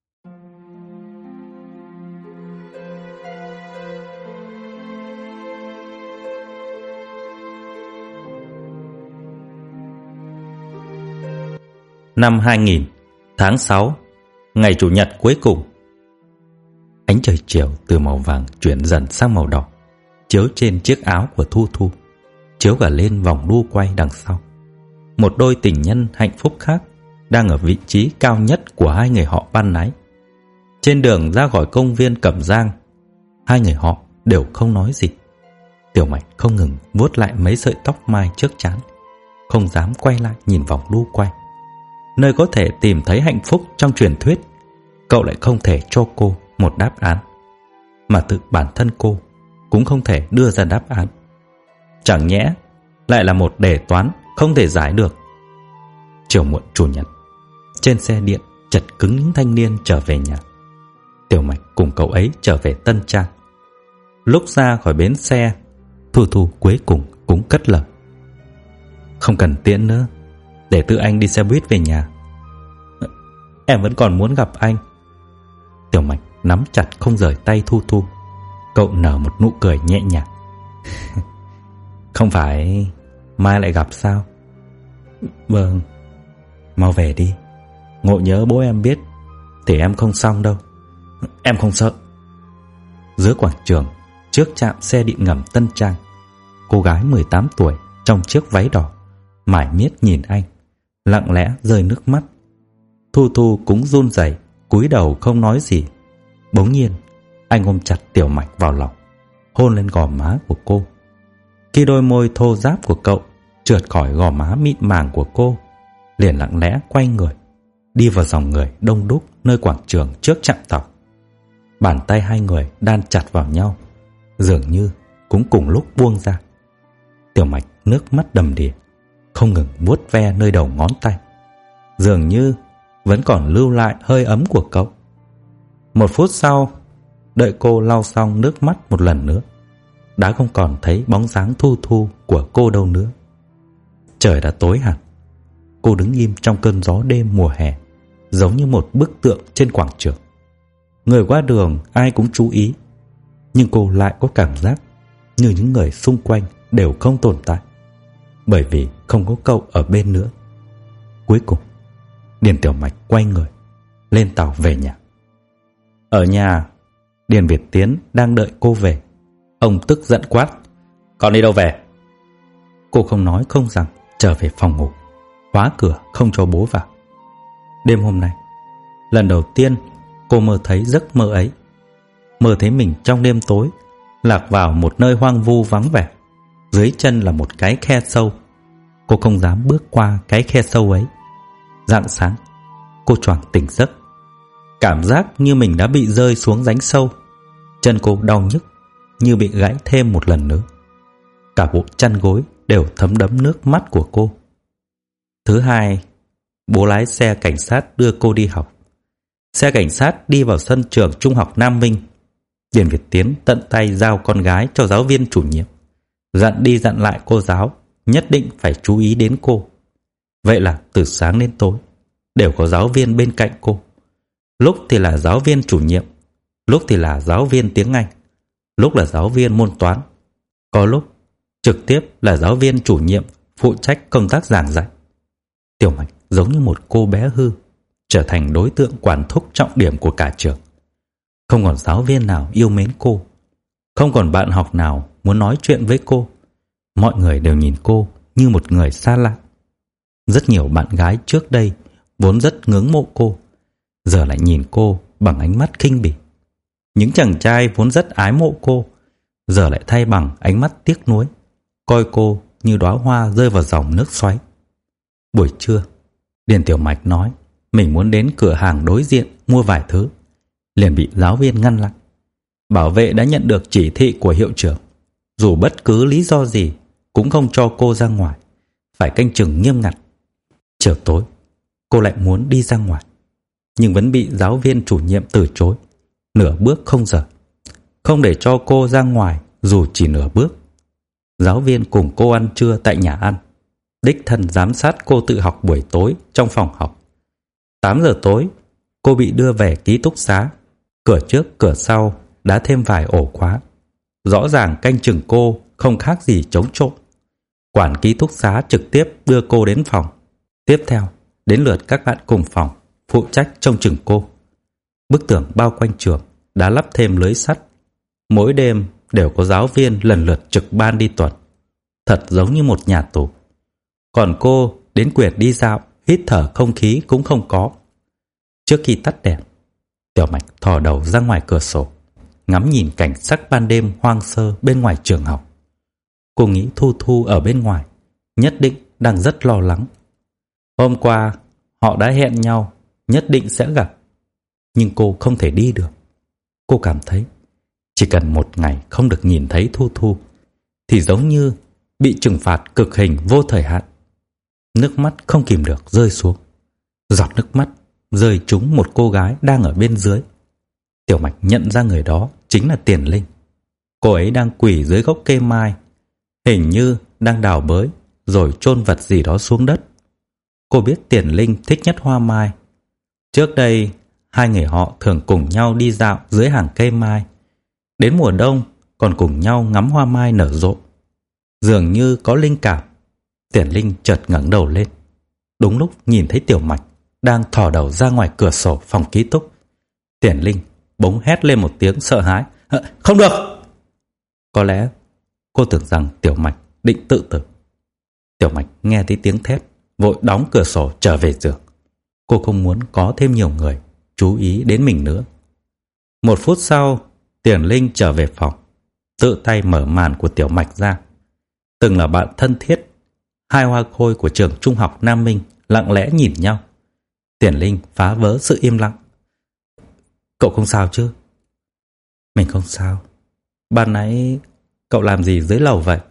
Năm hai nghìn, tháng sáu, ngày Chủ nhật cuối cùng. Ánh trời chiều từ màu vàng chuyển dần sang màu đỏ, chiếu trên chiếc áo của Thu Thu, chiếu cả lên vòng đu quay đằng sau. Một đôi tình nhân hạnh phúc khác đang ở vị trí cao nhất của hai người họ ban nãy. Trên đường ra khỏi công viên Cẩm Giang, hai người họ đều không nói gì. Tiểu Mạch không ngừng vuốt lại mấy sợi tóc mai trước trán, không dám quay lại nhìn vòng đu quay. Nơi có thể tìm thấy hạnh phúc trong truyền thuyết, cậu lại không thể cho cô một đáp án, mà tự bản thân cô cũng không thể đưa ra đáp án. Chẳng nhẽ lại là một đề toán không thể giải được. Chiều muộn Chủ nhật, trên xe điện chật cứng những thanh niên trở về nhà. Tiểu Mạch cùng cậu ấy trở về Tân Trang. Lúc ra khỏi bến xe, Thu Thu cuối cùng cũng cất lời. Không cần tiễn nữa, để tự anh đi xe buýt về nhà. Em vẫn còn muốn gặp anh. Tiểu Mạch nắm chặt không rời tay Thu Thu. Cậu nở một nụ cười nhẹ nhàng. Không phải mai lại gặp sao? Vâng. Mau về đi, ngộ nhớ bố em biết thì em không xong đâu. Em không sợ. Giữa quảng trường, trước trạm xe điện ngầm Tân Trang, cô gái mười tám tuổi trong chiếc váy đỏ mải miết nhìn anh, lặng lẽ rơi nước mắt. Thu Thu cũng run rẩy, cúi đầu không nói gì. Bỗng nhiên anh ôm chặt Tiểu Mạch vào lòng, hôn lên gò má của cô. Khi đôi môi thô ráp của cậu trượt khỏi gò má mịn màng của cô, liền lặng lẽ quay người, đi vào dòng người đông đúc nơi quảng trường trước trạm tàu. Bàn tay hai người đan chặt vào nhau, dường như cũng cùng lúc buông ra. Tiểu Mạch nước mắt đầm đìa, không ngừng vuốt ve nơi đầu ngón tay, dường như vẫn còn lưu lại hơi ấm của cậu. Một phút sau, đợi cô lau xong nước mắt một lần nữa, đã không còn thấy bóng dáng Thu Thu của cô đâu nữa. Trời đã tối hẳn. Cô đứng im trong cơn gió đêm mùa hè, giống như một bức tượng trên quảng trường. Người qua đường ai cũng chú ý, nhưng cô lại có cảm giác như những người xung quanh đều không tồn tại, bởi vì không có cậu ở bên nữa. Cuối cùng, Điền Tiểu Mạch quay người, lên tàu về nhà. Ở nhà, Điền Việt Tiến đang đợi cô về. Ông tức giận quát: Con đi đâu về? Cô không nói không rằng trở về phòng ngủ, khóa cửa không cho bố vào. Đêm hôm nay, lần đầu tiên cô mơ thấy giấc mơ ấy. Mơ thấy mình trong đêm tối lạc vào một nơi hoang vu vắng vẻ. Dưới chân là một cái khe sâu. Cô không dám bước qua cái khe sâu ấy. Rạng sáng, cô choàng tỉnh giấc, cảm giác như mình đã bị rơi xuống rãnh sâu. Chân cô đau nhức như bị gãy thêm một lần nữa. Cả bộ chăn gối đều thấm đẫm nước mắt của cô. Thứ hai, bố lái xe cảnh sát đưa cô đi học. Xe cảnh sát đi vào sân trường trung học Nam Minh. Điền Việt Tiến tận tay giao con gái cho giáo viên chủ nhiệm, dặn đi dặn lại cô giáo nhất định phải chú ý đến cô. Vậy là từ sáng đến tối đều có giáo viên bên cạnh cô. Lúc thì là giáo viên chủ nhiệm, lúc thì là giáo viên tiếng Anh, lúc là giáo viên môn toán, có lúc trực tiếp là giáo viên chủ nhiệm phụ trách công tác giảng dạy. Tiểu Mạch giống như một cô bé hư, trở thành đối tượng quản thúc trọng điểm của cả trường. Không còn giáo viên nào yêu mến cô, không còn bạn học nào muốn nói chuyện với cô. Mọi người đều nhìn cô như một người xa lạ. Rất nhiều bạn gái trước đây vốn rất ngưỡng mộ cô, giờ lại nhìn cô bằng ánh mắt khinh bỉ. Những chàng trai vốn rất ái mộ cô, giờ lại thay bằng ánh mắt tiếc nuối, coi cô như đóa hoa rơi vào dòng nước xoáy. Buổi trưa, Điền Tiểu Mạch nói mình muốn đến cửa hàng đối diện mua vài thứ, liền bị giáo viên ngăn lại. Bảo vệ đã nhận được chỉ thị của hiệu trưởng, dù bất cứ lý do gì cũng không cho cô ra ngoài, phải canh chừng nghiêm ngặt. Chiều tối, cô lại muốn đi ra ngoài, nhưng vẫn bị giáo viên chủ nhiệm từ chối, nửa bước không rời, không để cho cô ra ngoài dù chỉ nửa bước. Giáo viên cùng cô ăn trưa tại nhà ăn, đích thân giám sát cô tự học buổi tối trong phòng học. Tám giờ tối, cô bị đưa về ký túc xá. Cửa trước cửa sau đã thêm vài ổ khóa, rõ ràng canh chừng cô không khác gì chống trộm. Quản ký túc xá trực tiếp đưa cô đến phòng. Tiếp theo, đến lượt các bạn cùng phòng phụ trách trông chừng cô. Bức tường bao quanh trường đã lắp thêm lưới sắt. Mỗi đêm đều có giáo viên lần lượt trực ban đi tuần, thật giống như một nhà tù. Còn cô đến quyền đi dạo, hít thở không khí cũng không có. Trước khi tắt đèn, Tiểu Mạch thò đầu ra ngoài cửa sổ, ngắm nhìn cảnh sắc ban đêm hoang sơ bên ngoài trường học. Cô nghĩ Thu Thu ở bên ngoài nhất định đang rất lo lắng. Hôm qua họ đã hẹn nhau nhất định sẽ gặp, nhưng cô không thể đi được. Cô cảm thấy chỉ cần một ngày không được nhìn thấy Thu Thu thì giống như bị trừng phạt cực hình vô thời hạn. Nước mắt không kìm được rơi xuống. Giọt nước mắt rơi trúng một cô gái đang ở bên dưới. Tiểu Mạch nhận ra người đó chính là Tiền Linh. Cô ấy đang quỳ dưới gốc cây mai, hình như đang đào bới rồi chôn vật gì đó xuống đất. Cô biết Tiền Linh thích nhất hoa mai. Trước đây, hai người họ thường cùng nhau đi dạo dưới hàng cây mai. Đến mùa đông còn cùng nhau ngắm hoa mai nở rộ. Dường như có linh cảm, Tiền Linh chợt ngẩng đầu lên. Đúng lúc nhìn thấy Tiểu Mạch đang thò đầu ra ngoài cửa sổ phòng ký túc. Tiền Linh bỗng hét lên một tiếng sợ hãi. Không được! Có lẽ cô tưởng rằng Tiểu Mạch định tự tử. Tiểu Mạch nghe thấy tiếng thét, vội đóng cửa sổ trở về giường. Cô không muốn có thêm nhiều người chú ý đến mình nữa. Một phút sau, Tiền Linh trở về phòng, tự tay mở màn của Tiểu Mạch ra. Từng là bạn thân thiết, hai hoa khôi của trường trung học Nam Minh lặng lẽ nhìn nhau. Tiền Linh phá vỡ sự im lặng. Cậu không sao chứ? Mình không sao. Ban nãy cậu làm gì dưới lầu vậy?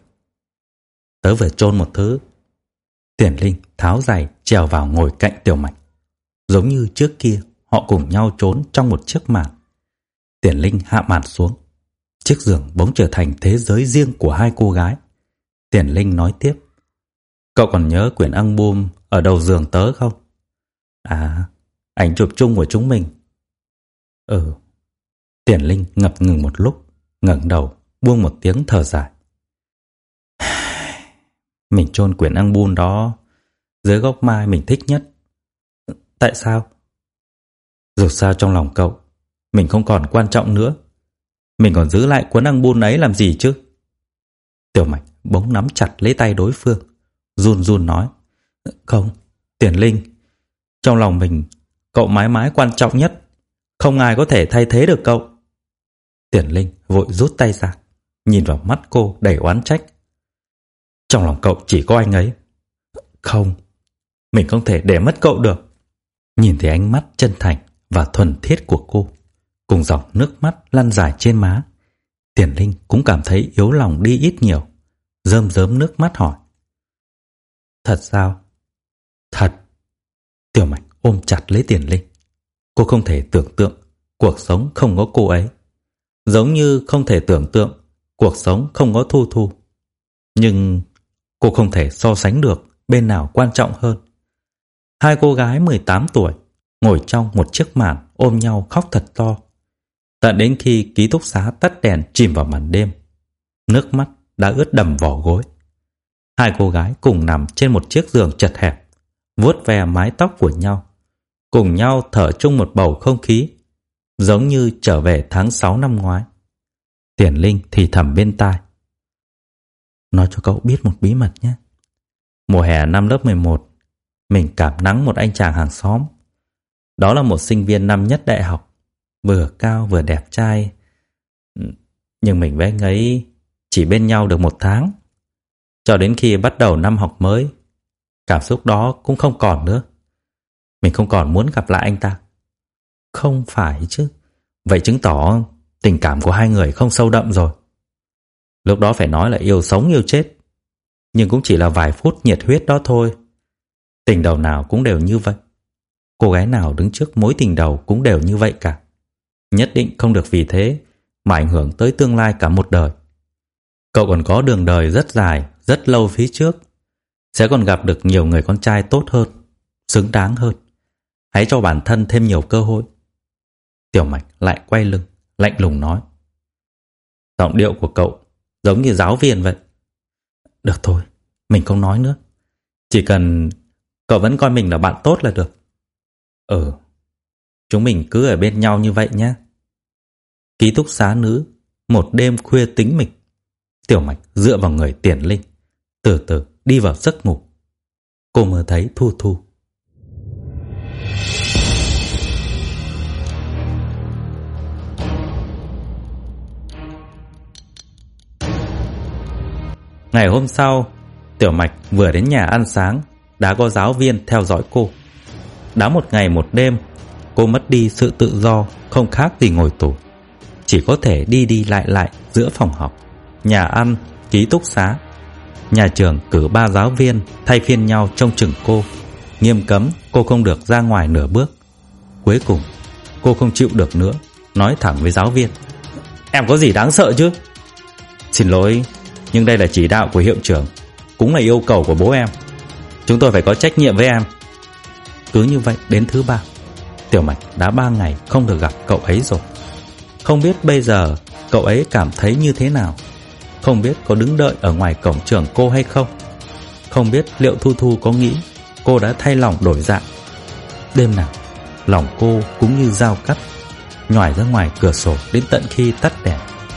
Tớ vừa chôn một thứ. Tiền Linh tháo giày trèo vào ngồi cạnh Tiểu Mạch. Giống như trước kia họ cùng nhau trốn trong một chiếc màn. Tiền Linh hạ màn xuống. Chiếc giường bỗng trở thành thế giới riêng của hai cô gái. Tiền Linh nói tiếp. Cậu còn nhớ quyển album ở đầu giường tớ không? À, ảnh chụp chung của chúng mình. Ừ. Tiền Linh ngập ngừng một lúc, ngẩng đầu, buông một tiếng thở dài. Mình chôn quyển album đó dưới gốc mai mình thích nhất. Tại sao? Dù sao trong lòng cậu, mình không còn quan trọng nữa. Mình còn giữ lại cuốn album ấy làm gì chứ? Tiểu Mạch bỗng nắm chặt lấy tay đối phương, run run nói. Không, Tiền Linh, trong lòng mình, cậu mãi mãi quan trọng nhất. Không ai có thể thay thế được cậu. Tiền Linh vội rút tay ra, nhìn vào mắt cô đầy oán trách. Trong lòng cậu chỉ có anh ấy. Không, mình không thể để mất cậu được. Nhìn thấy ánh mắt chân thành và thuần thiết của cô, cùng dòng nước mắt lăn dài trên má, Tiền Linh cũng cảm thấy yếu lòng đi ít nhiều, rơm rớm nước mắt hỏi. Thật sao? Thật. Tiểu Mạch ôm chặt lấy Tiền Linh. Cô không thể tưởng tượng cuộc sống không có cô ấy, giống như không thể tưởng tượng cuộc sống không có Thu Thu. Nhưng cô không thể so sánh được bên nào quan trọng hơn. Hai cô gái mười tám tuổi ngồi trong một chiếc màn ôm nhau khóc thật to. Tận đến khi ký túc xá tắt đèn chìm vào màn đêm, nước mắt đã ướt đầm vỏ gối. Hai cô gái cùng nằm trên một chiếc giường chật hẹp, vuốt ve mái tóc của nhau, cùng nhau thở chung một bầu không khí, giống như trở về tháng sáu năm ngoái. Tiền Linh thì thầm bên tai. Nói cho cậu biết một bí mật nhé. Mùa hè năm lớp mười một, mình cảm nắng một anh chàng hàng xóm. Đó là một sinh viên năm nhất đại học, vừa cao vừa đẹp trai. Nhưng mình với anh ấy chỉ bên nhau được một tháng. Cho đến khi bắt đầu năm học mới, cảm xúc đó cũng không còn nữa. Mình không còn muốn gặp lại anh ta. Không phải chứ. Vậy chứng tỏ tình cảm của hai người không sâu đậm rồi. Lúc đó phải nói là yêu sống yêu chết. Nhưng cũng chỉ là vài phút nhiệt huyết đó thôi. Tình đầu nào cũng đều như vậy. Cô gái nào đứng trước mối tình đầu cũng đều như vậy cả. Nhất định không được vì thế mà ảnh hưởng tới tương lai cả một đời. Cậu còn có đường đời rất dài, rất lâu phía trước. Sẽ còn gặp được nhiều người con trai tốt hơn, xứng đáng hơn. Hãy cho bản thân thêm nhiều cơ hội. Tiểu Mạch lại quay lưng, lạnh lùng nói. Giọng điệu của cậu giống như giáo viên vậy. Được thôi, mình không nói nữa. Chỉ cần cậu vẫn coi mình là bạn tốt là được. Ừ, chúng mình cứ ở bên nhau như vậy nhé. Ký túc xá nữ, một đêm khuya tĩnh mịch. Tiểu Mạch dựa vào người Tiền Linh, từ từ đi vào giấc ngủ. Cô mơ thấy Thu Thu. Ngày hôm sau, Tiểu Mạch vừa đến nhà ăn sáng, đã có giáo viên theo dõi cô. Đã một ngày một đêm, cô mất đi sự tự do, không khác gì ngồi tù. Chỉ có thể đi đi lại lại giữa phòng học, nhà ăn, ký túc xá. Nhà trường cử ba giáo viên thay phiên nhau trông chừng cô, nghiêm cấm cô không được ra ngoài nửa bước. Cuối cùng, cô không chịu được nữa, nói thẳng với giáo viên. Em có gì đáng sợ chứ? Xin lỗi, nhưng đây là chỉ đạo của hiệu trưởng, cũng là yêu cầu của bố em. Chúng tôi phải có trách nhiệm với em. Cứ như vậy đến thứ ba, Tiểu Mạch đã ba ngày không được gặp cậu ấy rồi. Không biết bây giờ cậu ấy cảm thấy như thế nào. Không biết có đứng đợi ở ngoài cổng trường cô hay không. Không biết liệu Thu Thu có nghĩ cô đã thay lòng đổi dạ. Đêm nào, lòng cô cũng như dao cắt, nhoài ra ngoài cửa sổ đến tận khi tắt đèn,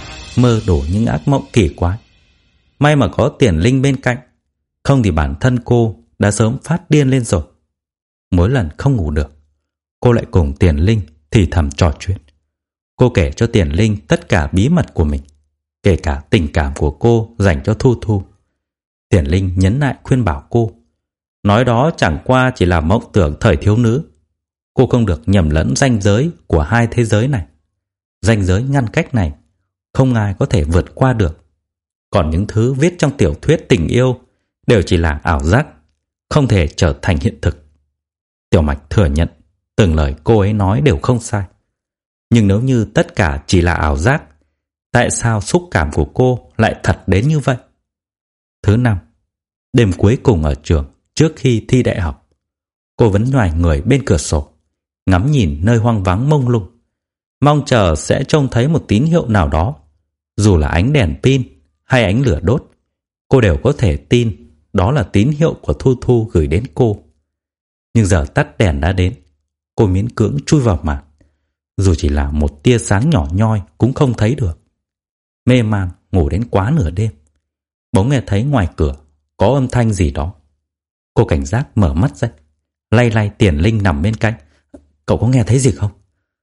mơ đổ những ác mộng kỳ quái. May mà có Tiền Linh bên cạnh, không thì bản thân cô đã sớm phát điên lên rồi. Mỗi lần không ngủ được, cô lại cùng Tiền Linh thì thầm trò chuyện. Cô kể cho Tiền Linh tất cả bí mật của mình, kể cả tình cảm của cô dành cho Thu Thu. Tiền Linh nhấn lại khuyên bảo cô, nói đó chẳng qua chỉ là mộng tưởng thời thiếu nữ. Cô không được nhầm lẫn ranh giới của hai thế giới này. Ranh giới ngăn cách này không ai có thể vượt qua được. Còn những thứ viết trong tiểu thuyết tình yêu đều chỉ là ảo giác, không thể trở thành hiện thực. Tiểu Mạch thừa nhận từng lời cô ấy nói đều không sai. Nhưng nếu như tất cả chỉ là ảo giác, tại sao xúc cảm của cô lại thật đến như vậy? Thứ năm, đêm cuối cùng ở trường trước khi thi đại học, cô vẫn nhoài người bên cửa sổ, ngắm nhìn nơi hoang vắng mông lung, mong chờ sẽ trông thấy một tín hiệu nào đó. Dù là ánh đèn pin hay ánh lửa đốt, cô đều có thể tin đó là tín hiệu của Thu Thu gửi đến cô. Nhưng giờ tắt đèn đã đến, cô miễn cưỡng chui vào màn. Dù chỉ là một tia sáng nhỏ nhoi cũng không thấy được. Mê man ngủ đến quá nửa đêm, bỗng nghe thấy ngoài cửa có âm thanh gì đó. Cô cảnh giác mở mắt ra, lay lay Tiền Linh nằm bên cạnh. Cậu có nghe thấy gì không?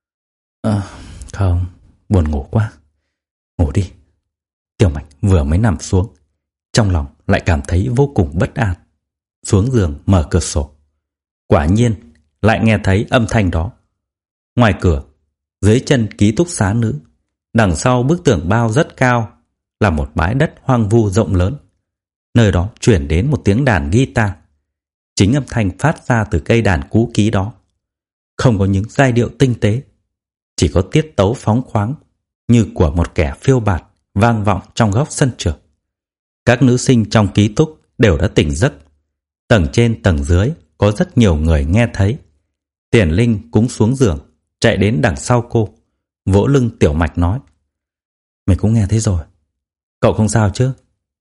À, không, buồn ngủ quá. Ngủ đi. Tiểu Mạch vừa mới nằm xuống, trong lòng lại cảm thấy vô cùng bất an. Xuống giường mở cửa sổ, quả nhiên lại nghe thấy âm thanh đó. Ngoài cửa, dưới chân ký túc xá nữ, đằng sau bức tường bao rất cao là một bãi đất hoang vu rộng lớn. Nơi đó chuyển đến một tiếng đàn guitar. Chính âm thanh phát ra từ cây đàn cũ kỹ đó. Không có những giai điệu tinh tế, chỉ có tiết tấu phóng khoáng như của một kẻ phiêu bạt vang vọng trong góc sân trường. Các nữ sinh trong ký túc đều đã tỉnh giấc. Tầng trên tầng dưới có rất nhiều người nghe thấy. Tiền Linh cũng xuống giường, chạy đến đằng sau cô, vỗ lưng Tiểu Mạch nói: Mình cũng nghe thấy rồi, cậu không sao chứ?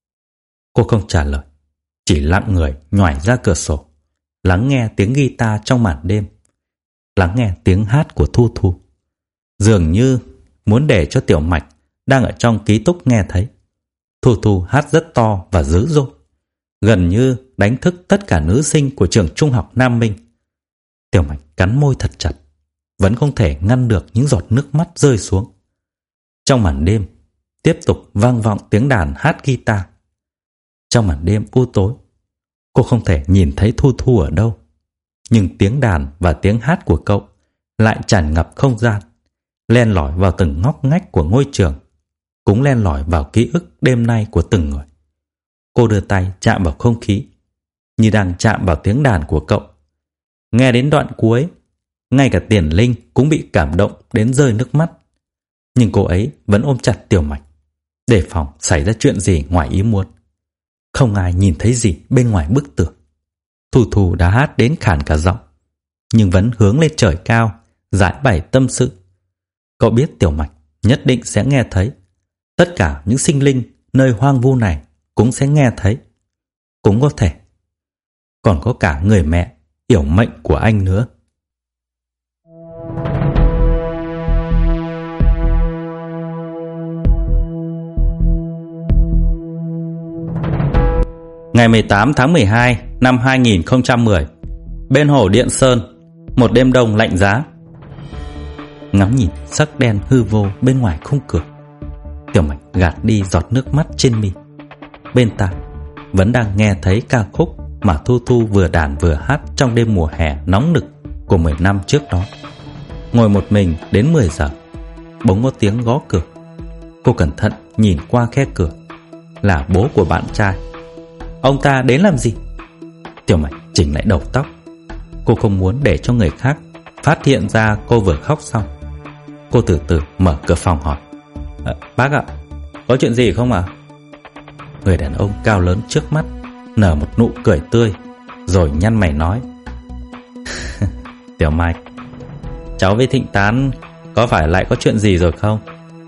Cô không trả lời, chỉ lặng người nhoài ra cửa sổ, lắng nghe tiếng guitar trong màn đêm, lắng nghe tiếng hát của Thu Thu. dường như muốn để cho Tiểu Mạch đang ở trong ký túc nghe thấy. Thu Thu hát rất to và dữ dội, gần như đánh thức tất cả nữ sinh của trường trung học Nam Minh. Tiểu Mạch cắn môi thật chặt, vẫn không thể ngăn được những giọt nước mắt rơi xuống. Trong màn đêm tiếp tục vang vọng tiếng đàn hát guitar. Trong màn đêm u tối, cô không thể nhìn thấy Thu Thu ở đâu, nhưng tiếng đàn và tiếng hát của cậu lại tràn ngập không gian, len lỏi vào từng ngóc ngách của ngôi trường, cũng len lỏi vào ký ức đêm nay của từng người. Cô đưa tay chạm vào không khí, như đang chạm vào tiếng đàn của cậu. Nghe đến đoạn cuối, ngay cả Tiền Linh cũng bị cảm động đến rơi nước mắt. Nhưng cô ấy vẫn ôm chặt Tiểu Mạch, đề phòng xảy ra chuyện gì ngoài ý muốn. Không ai nhìn thấy gì bên ngoài bức tường. Thu Thu đã hát đến khàn cả giọng, nhưng vẫn hướng lên trời cao, giải bày tâm sự. Cậu biết Tiểu Mạch nhất định sẽ nghe thấy. Tất cả những sinh linh nơi hoang vu này cũng sẽ nghe thấy. Cũng có thể còn có cả người mẹ yểu mệnh của anh nữa. Ngày mười tám tháng mười hai năm hai nghìn không trăm mười, bên hồ Điện Sơn, một đêm đông lạnh giá. Ngắm nhìn sắc đen hư vô bên ngoài khung cửa, Tiểu Mạch gạt đi giọt nước mắt trên mi. Bên tai vẫn đang nghe thấy ca khúc mà Thu Thu vừa đàn vừa hát trong đêm mùa hè nóng nực của mười năm trước đó. Ngồi một mình đến mười giờ, bỗng có tiếng gõ cửa. Cô cẩn thận nhìn qua khe cửa, là bố của bạn trai. Ông ta đến làm gì? Tiểu Mạch chỉnh lại đầu tóc. Cô không muốn để cho người khác phát hiện ra cô vừa khóc xong. Cô từ từ mở cửa phòng hỏi: à, Bác ạ, có chuyện gì không ạ? À? Người đàn ông cao lớn trước mắt nở một nụ cười tươi, rồi nhăn mày nói: Tiểu Mạch, cháu với Thịnh Tán có phải lại có chuyện gì rồi không?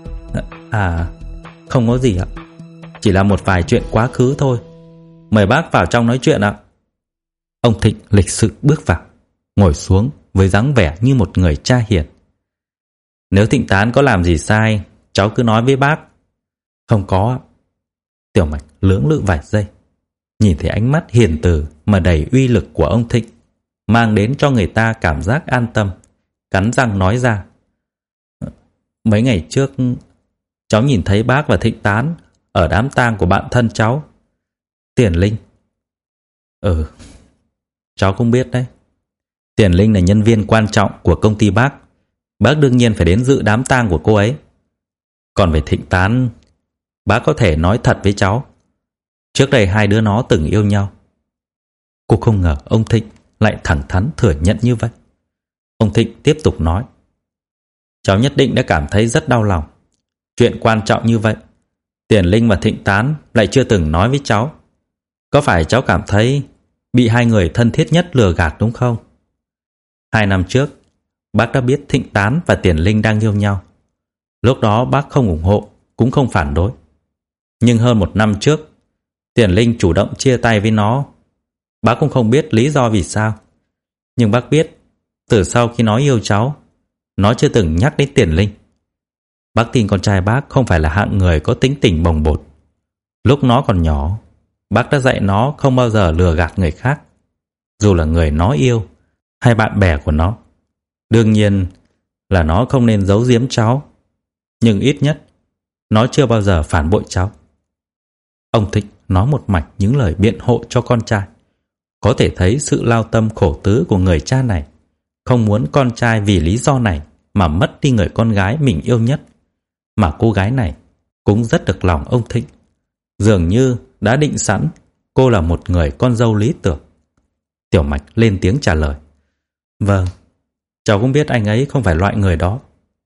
À, không có gì ạ, chỉ là một vài chuyện quá khứ thôi. Mời bác vào trong nói chuyện ạ. Ông Thịnh lịch sự bước vào, ngồi xuống với dáng vẻ như một người cha hiền. Nếu Thịnh Tán có làm gì sai, cháu cứ nói với bác. Không có ạ. Tiểu Mạch lưỡng lự vài giây, nhìn thấy ánh mắt hiền từ mà đầy uy lực của ông Thịnh, mang đến cho người ta cảm giác an tâm, cắn răng nói ra: Mấy ngày trước, cháu nhìn thấy bác và Thịnh Tán ở đám tang của bạn thân cháu, Tiền Linh. Ừ, cháu không biết đấy. Tiền Linh là nhân viên quan trọng của công ty bác. Bác đương nhiên phải đến dự đám tang của cô ấy. Còn về Thịnh Tán, bác có thể nói thật với cháu, trước đây hai đứa nó từng yêu nhau. Cô không ngờ ông Thịnh lại thẳng thắn thừa nhận như vậy. Ông Thịnh tiếp tục nói: Cháu nhất định đã cảm thấy rất đau lòng. Chuyện quan trọng như vậy, Tiền Linh và Thịnh Tán lại chưa từng nói với cháu. Có phải cháu cảm thấy bị hai người thân thiết nhất lừa gạt đúng không? Hai năm trước, bác đã biết Thịnh Tán và Tiền Linh đang yêu nhau. Lúc đó bác không ủng hộ, cũng không phản đối. Nhưng hơn một năm trước, Tiền Linh chủ động chia tay với nó. Bác cũng không biết lý do vì sao. Nhưng bác biết, từ sau khi nó yêu cháu, nó chưa từng nhắc đến Tiền Linh. Bác tin con trai bác không phải là hạng người có tính tình bồng bột. Lúc nó còn nhỏ, bác đã dạy nó không bao giờ lừa gạt người khác, dù là người nó yêu hay bạn bè của nó. Đương nhiên là nó không nên giấu giếm cháu, nhưng ít nhất nó chưa bao giờ phản bội cháu. Ông Thịnh nói một mạch những lời biện hộ cho con trai. Có thể thấy sự lao tâm khổ tứ của người cha này, không muốn con trai vì lý do này mà mất đi người con gái mình yêu nhất. Mà cô gái này cũng rất được lòng ông Thịnh, dường như đã định sẵn cô là một người con dâu lý tưởng. Tiểu Mạch lên tiếng trả lời: Vâng, cháu cũng biết anh ấy không phải loại người đó.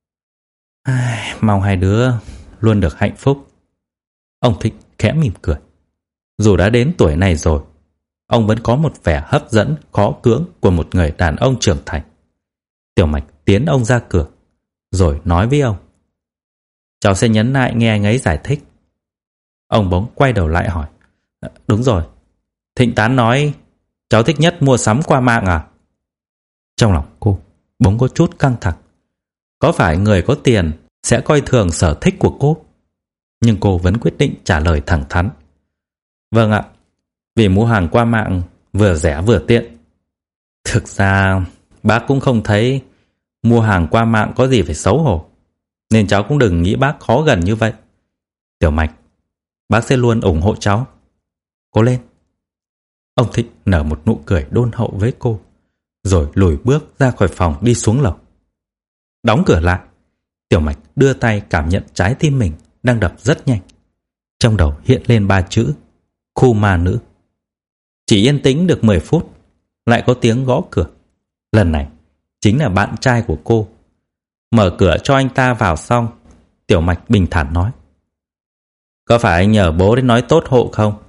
Ai, mong hai đứa luôn được hạnh phúc. Ông Thịnh khẽ mỉm cười. Dù đã đến tuổi này rồi, ông vẫn có một vẻ hấp dẫn khó cưỡng của một người đàn ông trưởng thành. Tiểu Mạch tiến ông ra cửa, rồi nói với ông: Cháu sẽ nhấn lại nghe anh ấy giải thích. Ông bỗng quay đầu lại hỏi: Đúng rồi, Thịnh Tán nói cháu thích nhất mua sắm qua mạng à? Trong lòng cô bỗng có chút căng thẳng. Có phải người có tiền sẽ coi thường sở thích của cô? Nhưng cô vẫn quyết định trả lời thẳng thắn. Vâng ạ, vì mua hàng qua mạng vừa rẻ vừa tiện. Thực ra bác cũng không thấy mua hàng qua mạng có gì phải xấu hổ, nên cháu cũng đừng nghĩ bác khó gần như vậy. Tiểu Mạch, bác sẽ luôn ủng hộ cháu. Cố lên. Ông Thịnh nở một nụ cười đôn hậu với cô, rồi lùi bước ra khỏi phòng đi xuống lầu. Đóng cửa lại, Tiểu Mạch đưa tay cảm nhận trái tim mình đang đập rất nhanh. Trong đầu hiện lên ba chữ: khu ma nữ. Chỉ yên tĩnh được mười phút, lại có tiếng gõ cửa. Lần này chính là bạn trai của cô. Mở cửa cho anh ta vào xong, Tiểu Mạch bình thản nói: Có phải anh nhờ bố đến nói tốt hộ không?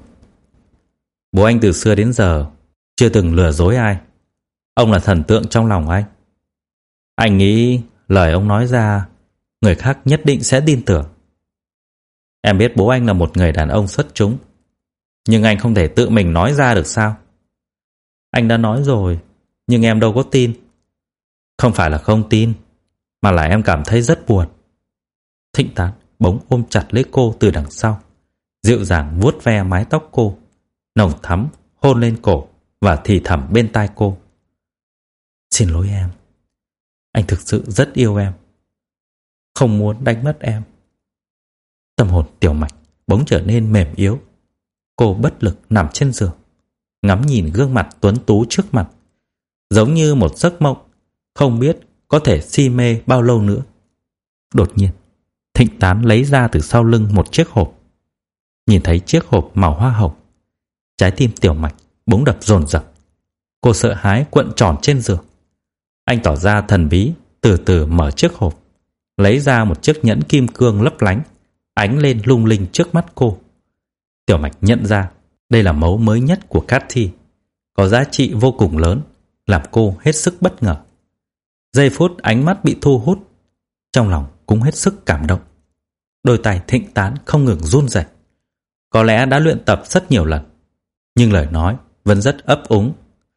Bố anh từ xưa đến giờ chưa từng lừa dối ai. Ông là thần tượng trong lòng anh. Anh nghĩ lời ông nói ra, người khác nhất định sẽ tin tưởng. Em biết bố anh là một người đàn ông xuất chúng, nhưng anh không thể tự mình nói ra được sao? Anh đã nói rồi, nhưng em đâu có tin. Không phải là không tin, mà là em cảm thấy rất buồn. Thịnh Tán bỗng ôm chặt lấy cô từ đằng sau, dịu dàng vuốt ve mái tóc cô, nồng thắm hôn lên cổ và thì thầm bên tai cô: Xin lỗi em, anh thực sự rất yêu em, không muốn đánh mất em. Tâm hồn Tiểu Mạch bỗng trở nên mềm yếu. Cô bất lực nằm trên giường, ngắm nhìn gương mặt tuấn tú trước mặt, giống như một giấc mộng, không biết có thể si mê bao lâu nữa. Đột nhiên, Thịnh Tán lấy ra từ sau lưng một chiếc hộp. Nhìn thấy chiếc hộp màu hoa hồng, trái tim Tiểu Mạch bỗng đập dồn dập. Cô sợ hãi cuộn tròn trên giường. Anh tỏ ra thần bí, từ từ mở chiếc hộp, lấy ra một chiếc nhẫn kim cương lấp lánh, ánh lên lung linh trước mắt cô. Tiểu Mạch nhận ra đây là mẫu mới nhất của Cathy, có giá trị vô cùng lớn, làm cô hết sức bất ngờ. Giây phút ánh mắt bị thu hút, trong lòng cũng hết sức cảm động. Đôi tay Thịnh Tán không ngừng run rẩy. Có lẽ đã luyện tập rất nhiều lần, nhưng lời nói vẫn rất ấp úng.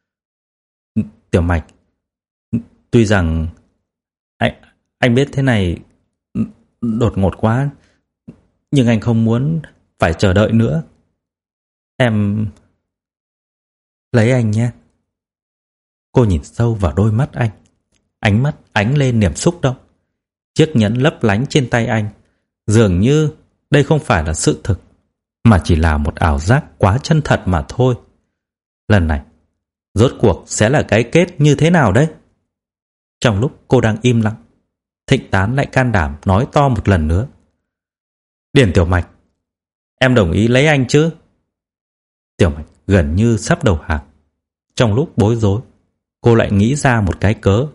Tiểu Mạch, tuy rằng anh, anh biết thế này đột ngột quá, nhưng anh không muốn phải chờ đợi nữa. Em lấy anh nhé. Cô nhìn sâu vào đôi mắt anh, ánh mắt ánh lên niềm xúc động. Chiếc nhẫn lấp lánh trên tay anh, dường như đây không phải là sự thực, mà chỉ là một ảo giác quá chân thật mà thôi. Lần này, rốt cuộc sẽ là cái kết như thế nào đấy? Trong lúc cô đang im lặng, Thịnh Tán lại can đảm nói to một lần nữa: Điền Tiểu Mạch, em đồng ý lấy anh chứ? Tiểu Mạch gần như sắp đầu hàng. Trong lúc bối rối, cô lại nghĩ ra một cái cớ: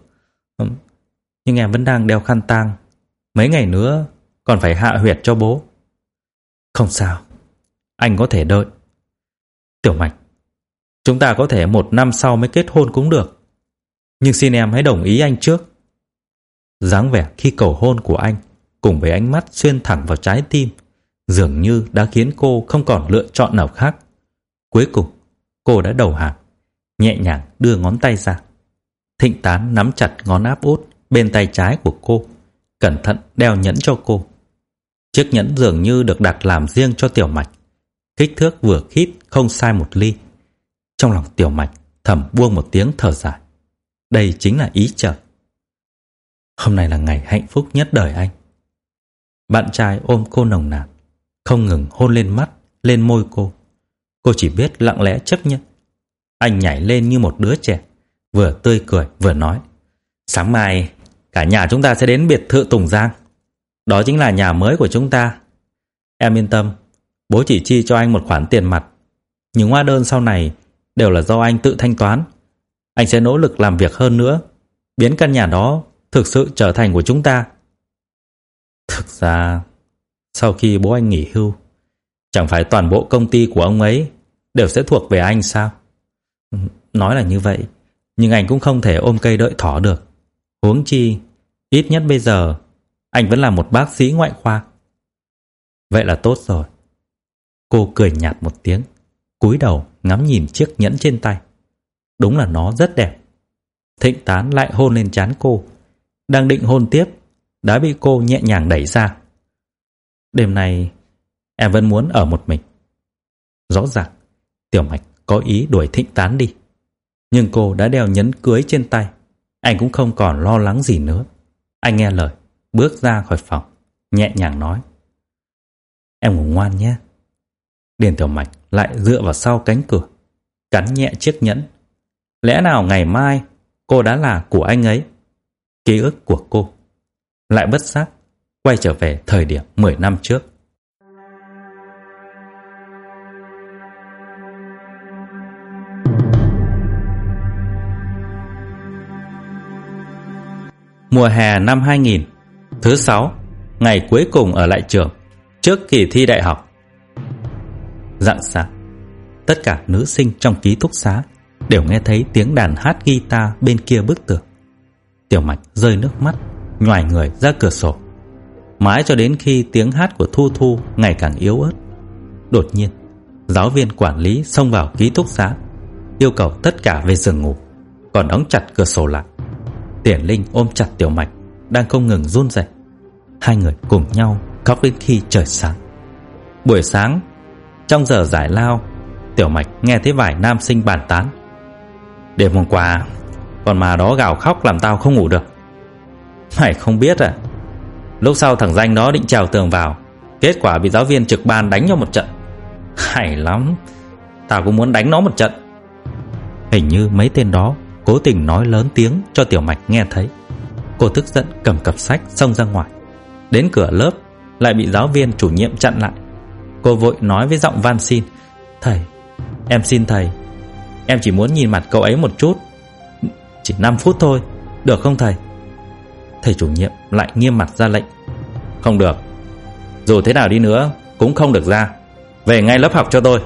Nhưng em vẫn đang đeo khăn tang, mấy ngày nữa còn phải hạ huyệt cho bố. Không sao, anh có thể đợi. Tiểu Mạch, chúng ta có thể một năm sau mới kết hôn cũng được, nhưng xin em hãy đồng ý anh trước. Dáng vẻ khi cầu hôn của anh cùng với ánh mắt xuyên thẳng vào trái tim dường như đã khiến cô không còn lựa chọn nào khác. Cuối cùng, cô đã đầu hàng, nhẹ nhàng đưa ngón tay ra. Thịnh Tán nắm chặt ngón áp út bên tay trái của cô, cẩn thận đeo nhẫn cho cô. Chiếc nhẫn dường như được đặt làm riêng cho Tiểu Mạch, kích thước vừa khít không sai một ly. Trong lòng Tiểu Mạch thầm buông một tiếng thở dài. Đây chính là ý trời. Hôm nay là ngày hạnh phúc nhất đời anh. Bạn trai ôm cô nồng nàn, không ngừng hôn lên mắt, lên môi cô. Cô chỉ biết lặng lẽ chấp nhận. Anh nhảy lên như một đứa trẻ, vừa tươi cười vừa nói: Sáng mai cả nhà chúng ta sẽ đến biệt thự Tùng Giang. Đó chính là nhà mới của chúng ta. Em yên tâm, bố chỉ chi cho anh một khoản tiền mặt, những hóa đơn sau này đều là do anh tự thanh toán. Anh sẽ nỗ lực làm việc hơn nữa, biến căn nhà đó thực sự trở thành của chúng ta. Thực ra, sau khi bố anh nghỉ hưu, chẳng phải toàn bộ công ty của ông ấy đều sẽ thuộc về anh sao? Nói là như vậy, nhưng anh cũng không thể ôm cây đợi thỏ được. Huống chi, ít nhất bây giờ anh vẫn là một bác sĩ ngoại khoa. Vậy là tốt rồi. Cô cười nhạt một tiếng, cúi đầu ngắm nhìn chiếc nhẫn trên tay. Đúng là nó rất đẹp. Thịnh Tán lại hôn lên trán cô. Đang định hôn tiếp, đã bị cô nhẹ nhàng đẩy ra. Đêm nay em vẫn muốn ở một mình. Rõ ràng Tiểu Mạch có ý đuổi Thịnh tán đi, nhưng cô đã đeo nhẫn cưới trên tay. Anh cũng không còn lo lắng gì nữa. Anh nghe lời, bước ra khỏi phòng, nhẹ nhàng nói: Em ngủ ngoan nhé. Điền Tiểu Mạch lại dựa vào sau cánh cửa, cắn nhẹ chiếc nhẫn. Lẽ nào ngày mai cô đã là của anh ấy? Ký ức của cô lại bất giác quay trở về thời điểm mười năm trước. Mùa hè năm hai nghìn, thứ sáu, ngày cuối cùng ở lại trường trước kỳ thi đại học. Rạng sáng, tất cả nữ sinh trong ký túc xá đều nghe thấy tiếng đàn hát guitar bên kia bức tường. Tiểu Mạch rơi nước mắt, nhoài người ra cửa sổ. Mãi cho đến khi tiếng hát của Thu Thu ngày càng yếu ớt. Đột nhiên, giáo viên quản lý xông vào ký túc xá, yêu cầu tất cả về giường ngủ, còn đóng chặt cửa sổ lại. Tiền Linh ôm chặt Tiểu Mạch đang không ngừng run rẩy. Hai người cùng nhau khóc đến khi trời sáng. Buổi sáng, trong giờ giải lao, Tiểu Mạch nghe thấy vài nam sinh bàn tán: Đêm hôm qua, con mà đó gào khóc làm tao không ngủ được. Mày không biết à, lúc sau thằng danh đó định trèo tường vào, kết quả bị giáo viên trực ban đánh cho một trận. Hay lắm, tao cũng muốn đánh nó một trận. Hình như mấy tên đó cố tình nói lớn tiếng cho Tiểu Mạch nghe thấy. Cô tức giận cầm cặp sách xông ra ngoài. Đến cửa lớp lại bị giáo viên chủ nhiệm chặn lại. Cô vội nói với giọng van xin: Thầy, em xin thầy, em chỉ muốn nhìn mặt cậu ấy một chút, chỉ năm phút thôi, được không thầy? Thầy chủ nhiệm lại nghiêm mặt ra lệnh: Không được, dù thế nào đi nữa cũng không được ra, về ngay lớp học cho tôi.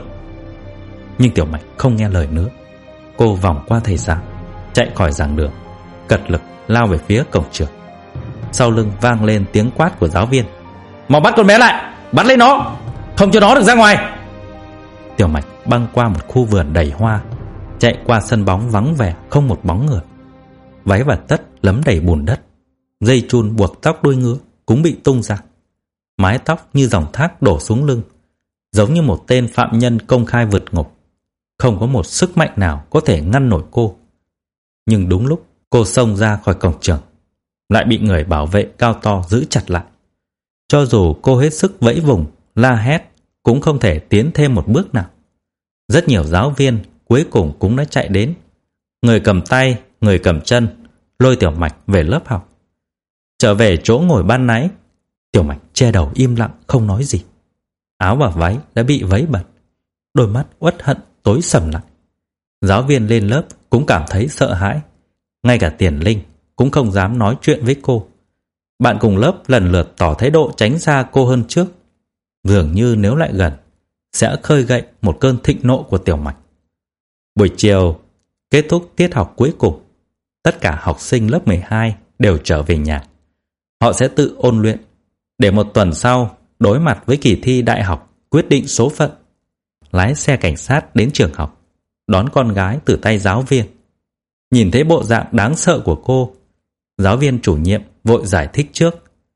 Nhưng Tiểu Mạch không nghe lời nữa. Cô vòng qua thầy giáo, chạy khỏi giảng đường, cật lực lao về phía cổng trường. Sau lưng vang lên tiếng quát của giáo viên: Mau bắt con bé lại, bắt lấy nó, không cho nó được ra ngoài. Tiểu Mạch băng qua một khu vườn đầy hoa, chạy qua sân bóng vắng vẻ không một bóng người. Váy và tất lấm đầy bùn đất, dây chun buộc tóc đuôi ngựa cũng bị tung ra. Mái tóc như dòng thác đổ xuống lưng, giống như một tên phạm nhân công khai vượt ngục. Không có một sức mạnh nào có thể ngăn nổi cô. Nhưng đúng lúc cô xông ra khỏi cổng trường, lại bị người bảo vệ cao to giữ chặt lại. Cho dù cô hết sức vẫy vùng, la hét, cũng không thể tiến thêm một bước nào. Rất nhiều giáo viên cuối cùng cũng đã chạy đến, người cầm tay, người cầm chân, lôi Tiểu Mạch về lớp học. Trở về chỗ ngồi ban nãy, Tiểu Mạch che đầu im lặng không nói gì. Áo và váy đã bị vấy bẩn, đôi mắt uất hận tối sầm lại. Giáo viên lên lớp cũng cảm thấy sợ hãi. Ngay cả Tiền Linh cũng không dám nói chuyện với cô. Bạn cùng lớp lần lượt tỏ thái độ tránh xa cô hơn trước. Dường như nếu lại gần sẽ khơi gậy một cơn thịnh nộ của Tiểu Mạch. Buổi chiều kết thúc tiết học cuối cùng, tất cả học sinh lớp mười hai đều trở về nhà. Họ sẽ tự ôn luyện để một tuần sau đối mặt với kỳ thi đại học quyết định số phận. Lái xe cảnh sát đến trường học, đón con gái từ tay giáo viên. Nhìn thấy bộ dạng đáng sợ của cô, giáo viên chủ nhiệm vội giải thích trước: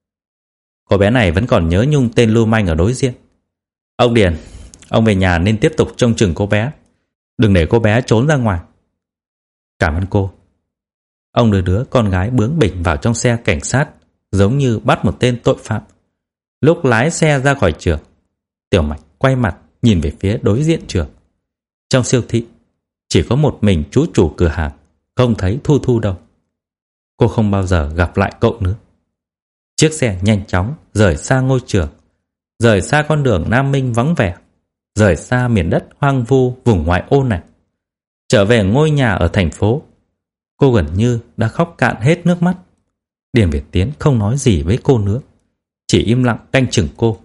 Cô bé này vẫn còn nhớ nhung tên lưu manh ở đối diện. Ông Điền, ông về nhà nên tiếp tục trông chừng cô bé, đừng để cô bé trốn ra ngoài. Cảm ơn cô. Ông đưa đứa con gái bướng bỉnh vào trong xe cảnh sát, giống như bắt một tên tội phạm. Lúc lái xe ra khỏi trường, Tiểu Mạch quay mặt nhìn về phía đối diện trường. Trong siêu thị chỉ có một mình chú chủ cửa hàng, không thấy Thu Thu đâu. Cô không bao giờ gặp lại cậu nữa. Chiếc xe nhanh chóng rời xa ngôi trường, rời xa con đường Nam Minh vắng vẻ, rời xa miền đất hoang vu vùng ngoại ô này. Trở về ngôi nhà ở thành phố, cô gần như đã khóc cạn hết nước mắt. Điền Việt Tiến không nói gì với cô nữa, chỉ im lặng canh chừng cô.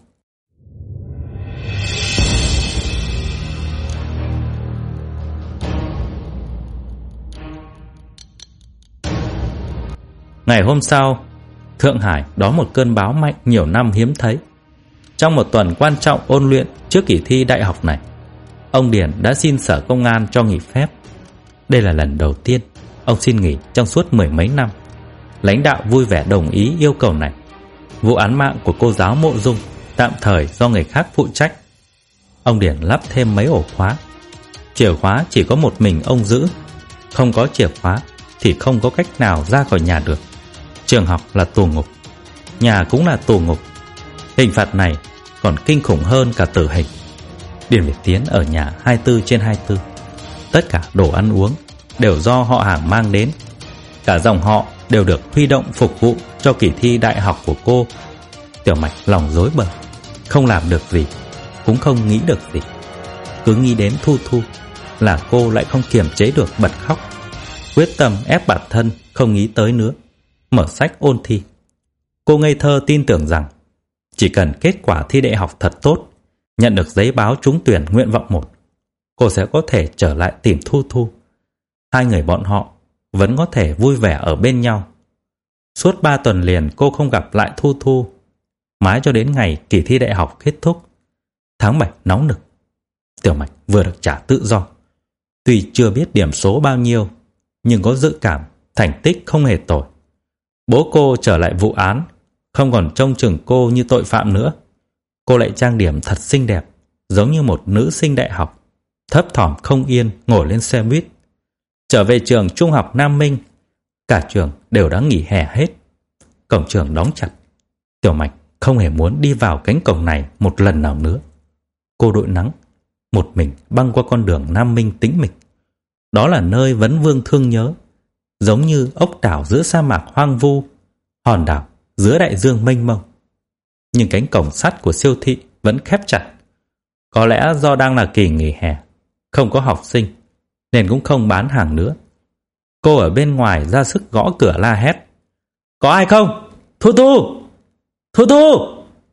Ngày hôm sau, Thượng Hải đón một cơn bão mạnh nhiều năm hiếm thấy. Trong một tuần quan trọng ôn luyện trước kỳ thi đại học này, ông Điền đã xin Sở Công an cho nghỉ phép. Đây là lần đầu tiên ông xin nghỉ trong suốt mười mấy năm. Lãnh đạo vui vẻ đồng ý yêu cầu này, Vụ án mạng của cô giáo Mộ Dung tạm thời do người khác phụ trách. Ông Điển lắp thêm mấy ổ khóa. Chìa khóa chỉ có một mình ông giữ. Không có chìa khóa thì không có cách nào ra khỏi nhà được. Trường học là tù ngục, nhà cũng là tù ngục. Hình phạt này còn kinh khủng hơn cả tử hình. Điền Việt Tiến ở nhà hai mươi tư trên hai mươi tư. Tất cả đồ ăn uống đều do họ hàng mang đến. Cả dòng họ đều được huy động phục vụ cho kỳ thi đại học của cô. Tiểu Mạch lòng rối bời, không làm được gì, cũng không nghĩ được gì. Cứ nghĩ đến Thu Thu là cô lại không kiềm chế được bật khóc. Quyết tâm ép bản thân không nghĩ tới nữa, mở sách ôn thi. Cô ngây thơ tin tưởng rằng chỉ cần kết quả thi đại học thật tốt, nhận được giấy báo trúng tuyển nguyện vọng một, cô sẽ có thể trở lại tìm Thu Thu. Hai người bọn họ vẫn có thể vui vẻ ở bên nhau. Suốt ba tuần liền cô không gặp lại Thu Thu, mãi cho đến ngày kỳ thi đại học kết thúc. Tháng bảy nóng nực, Tiểu Mạch vừa được trả tự do. Tuy chưa biết điểm số bao nhiêu, nhưng có dự cảm thành tích không hề tồi. Bố cô trở lại vụ án, không còn trông chừng cô như tội phạm nữa. Cô lại trang điểm thật xinh đẹp, giống như một nữ sinh đại học, thấp thỏm không yên ngồi lên xe buýt. Trở về trường trung học Nam Minh, cả trường đều đã nghỉ hè hết. Cổng trường đóng chặt. Tiểu Mạch không hề muốn đi vào cánh cổng này một lần nào nữa. Cô đội nắng, một mình băng qua con đường Nam Minh tĩnh mịch. Đó là nơi Vấn Vương thương nhớ, giống như ốc đảo giữa sa mạc hoang vu, hòn đảo giữa đại dương mênh mông. Nhưng cánh cổng sắt của siêu thị vẫn khép chặt. Có lẽ do đang là kỳ nghỉ hè, không có học sinh, nên cũng không bán hàng nữa. Cô ở bên ngoài ra sức gõ cửa la hét: "Có ai không? Thu Thu! Thu Thu!"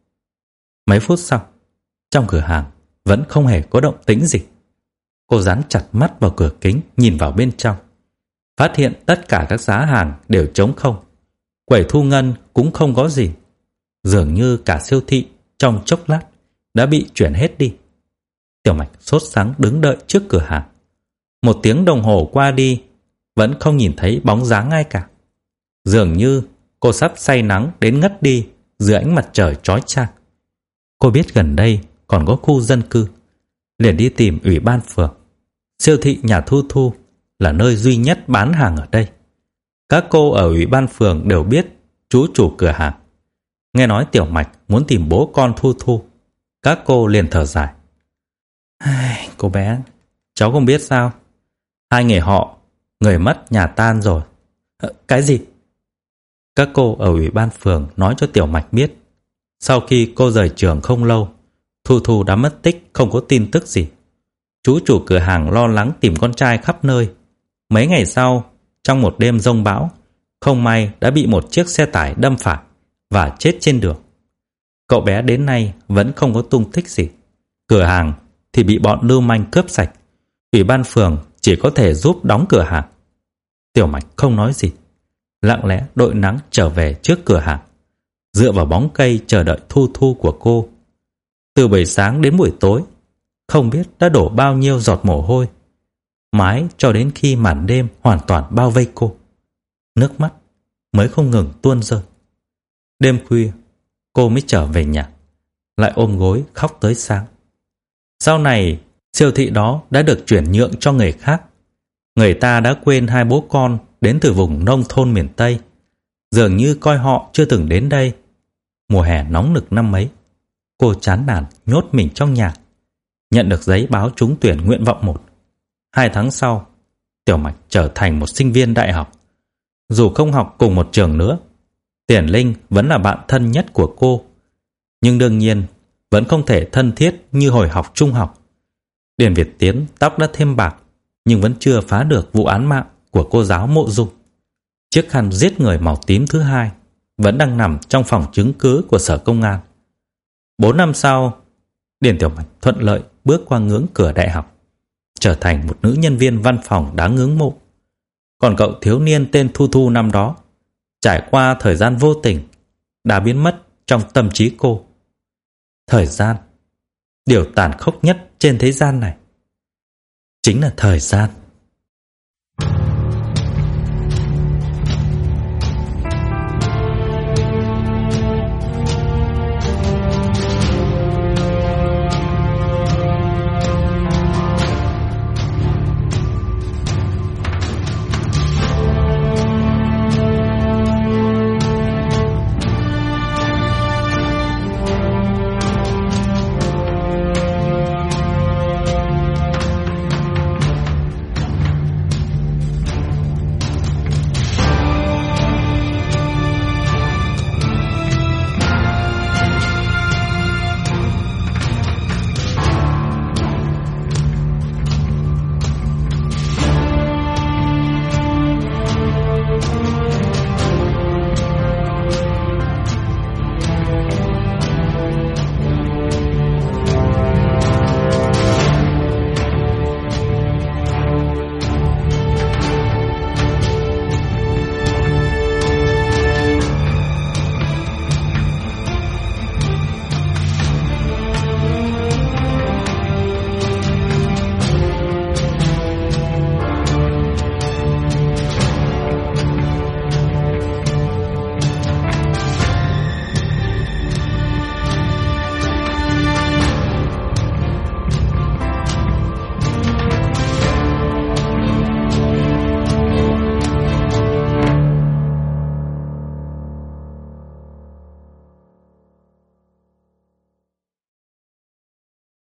Mấy phút sau, trong cửa hàng vẫn không hề có động tĩnh gì. Cô dán chặt mắt vào cửa kính nhìn vào bên trong, phát hiện tất cả các giá hàng đều trống không. Quầy thu ngân cũng không có gì. Dường như cả siêu thị trong chốc lát đã bị chuyển hết đi. Tiểu Mạch sốt sắng đứng đợi trước cửa hàng. Một tiếng đồng hồ qua đi, vẫn không nhìn thấy bóng dáng ai cả. Dường như cô sắp say nắng đến ngất đi dưới ánh mặt trời chói chang. Cô biết gần đây còn có khu dân cư, liền đi tìm ủy ban phường. Siêu thị nhà Thu Thu là nơi duy nhất bán hàng ở đây. Các cô ở ủy ban phường đều biết chú chủ cửa hàng. Nghe nói Tiểu Mạch muốn tìm bố con Thu Thu, các cô liền thở dài: "Cô bé, cháu không biết sao, hai người họ, người mất nhà tan rồi." "Cái gì?" Các cô ở ủy ban phường nói cho Tiểu Mạch biết, sau khi cô rời trường không lâu, Thu Thu đã mất tích, không có tin tức gì. Chú chủ cửa hàng lo lắng tìm con trai khắp nơi. Mấy ngày sau, trong một đêm giông bão, không may đã bị một chiếc xe tải đâm phải và chết trên đường. Cậu bé đến nay vẫn không có tung tích gì. Cửa hàng thì bị bọn lưu manh cướp sạch. Ủy ban phường chỉ có thể giúp đóng cửa hàng. Tiểu Mạch không nói gì, lặng lẽ đội nắng trở về trước cửa hàng, dựa vào bóng cây chờ đợi Thu Thu của cô. Từ buổi sáng đến buổi tối, không biết đã đổ bao nhiêu giọt mồ hôi, mãi cho đến khi màn đêm hoàn toàn bao vây cô, nước mắt mới không ngừng tuôn rơi. Đêm khuya, cô mới trở về nhà, lại ôm gối khóc tới sáng. Sau này, siêu thị đó đã được chuyển nhượng cho người khác. Người ta đã quên hai bố con đến từ vùng nông thôn miền Tây, dường như coi họ chưa từng đến đây. Mùa hè nóng nực năm ấy, cô chán nản nhốt mình trong nhà, nhận được giấy báo trúng tuyển nguyện vọng một. Hai tháng sau, Tiểu Mạch trở thành một sinh viên đại học. Dù không học cùng một trường nữa, Tiền Linh vẫn là bạn thân nhất của cô, nhưng đương nhiên vẫn không thể thân thiết như hồi học trung học. Điền Việt Tiến tóc đã thêm bạc, nhưng vẫn chưa phá được vụ án mạng của cô giáo Mộ Dung. Chiếc khăn giết người màu tím thứ hai vẫn đang nằm trong phòng chứng cứ của sở công an. Bốn năm sau, Điền Tiểu Mạch thuận lợi bước qua ngưỡng cửa đại học, trở thành một nữ nhân viên văn phòng đáng ngưỡng mộ. Còn cậu thiếu niên tên Thu Thu năm đó, trải qua thời gian vô tình, đã biến mất trong tâm trí cô. Thời gian, điều tàn khốc nhất trên thế gian này, chính là thời gian.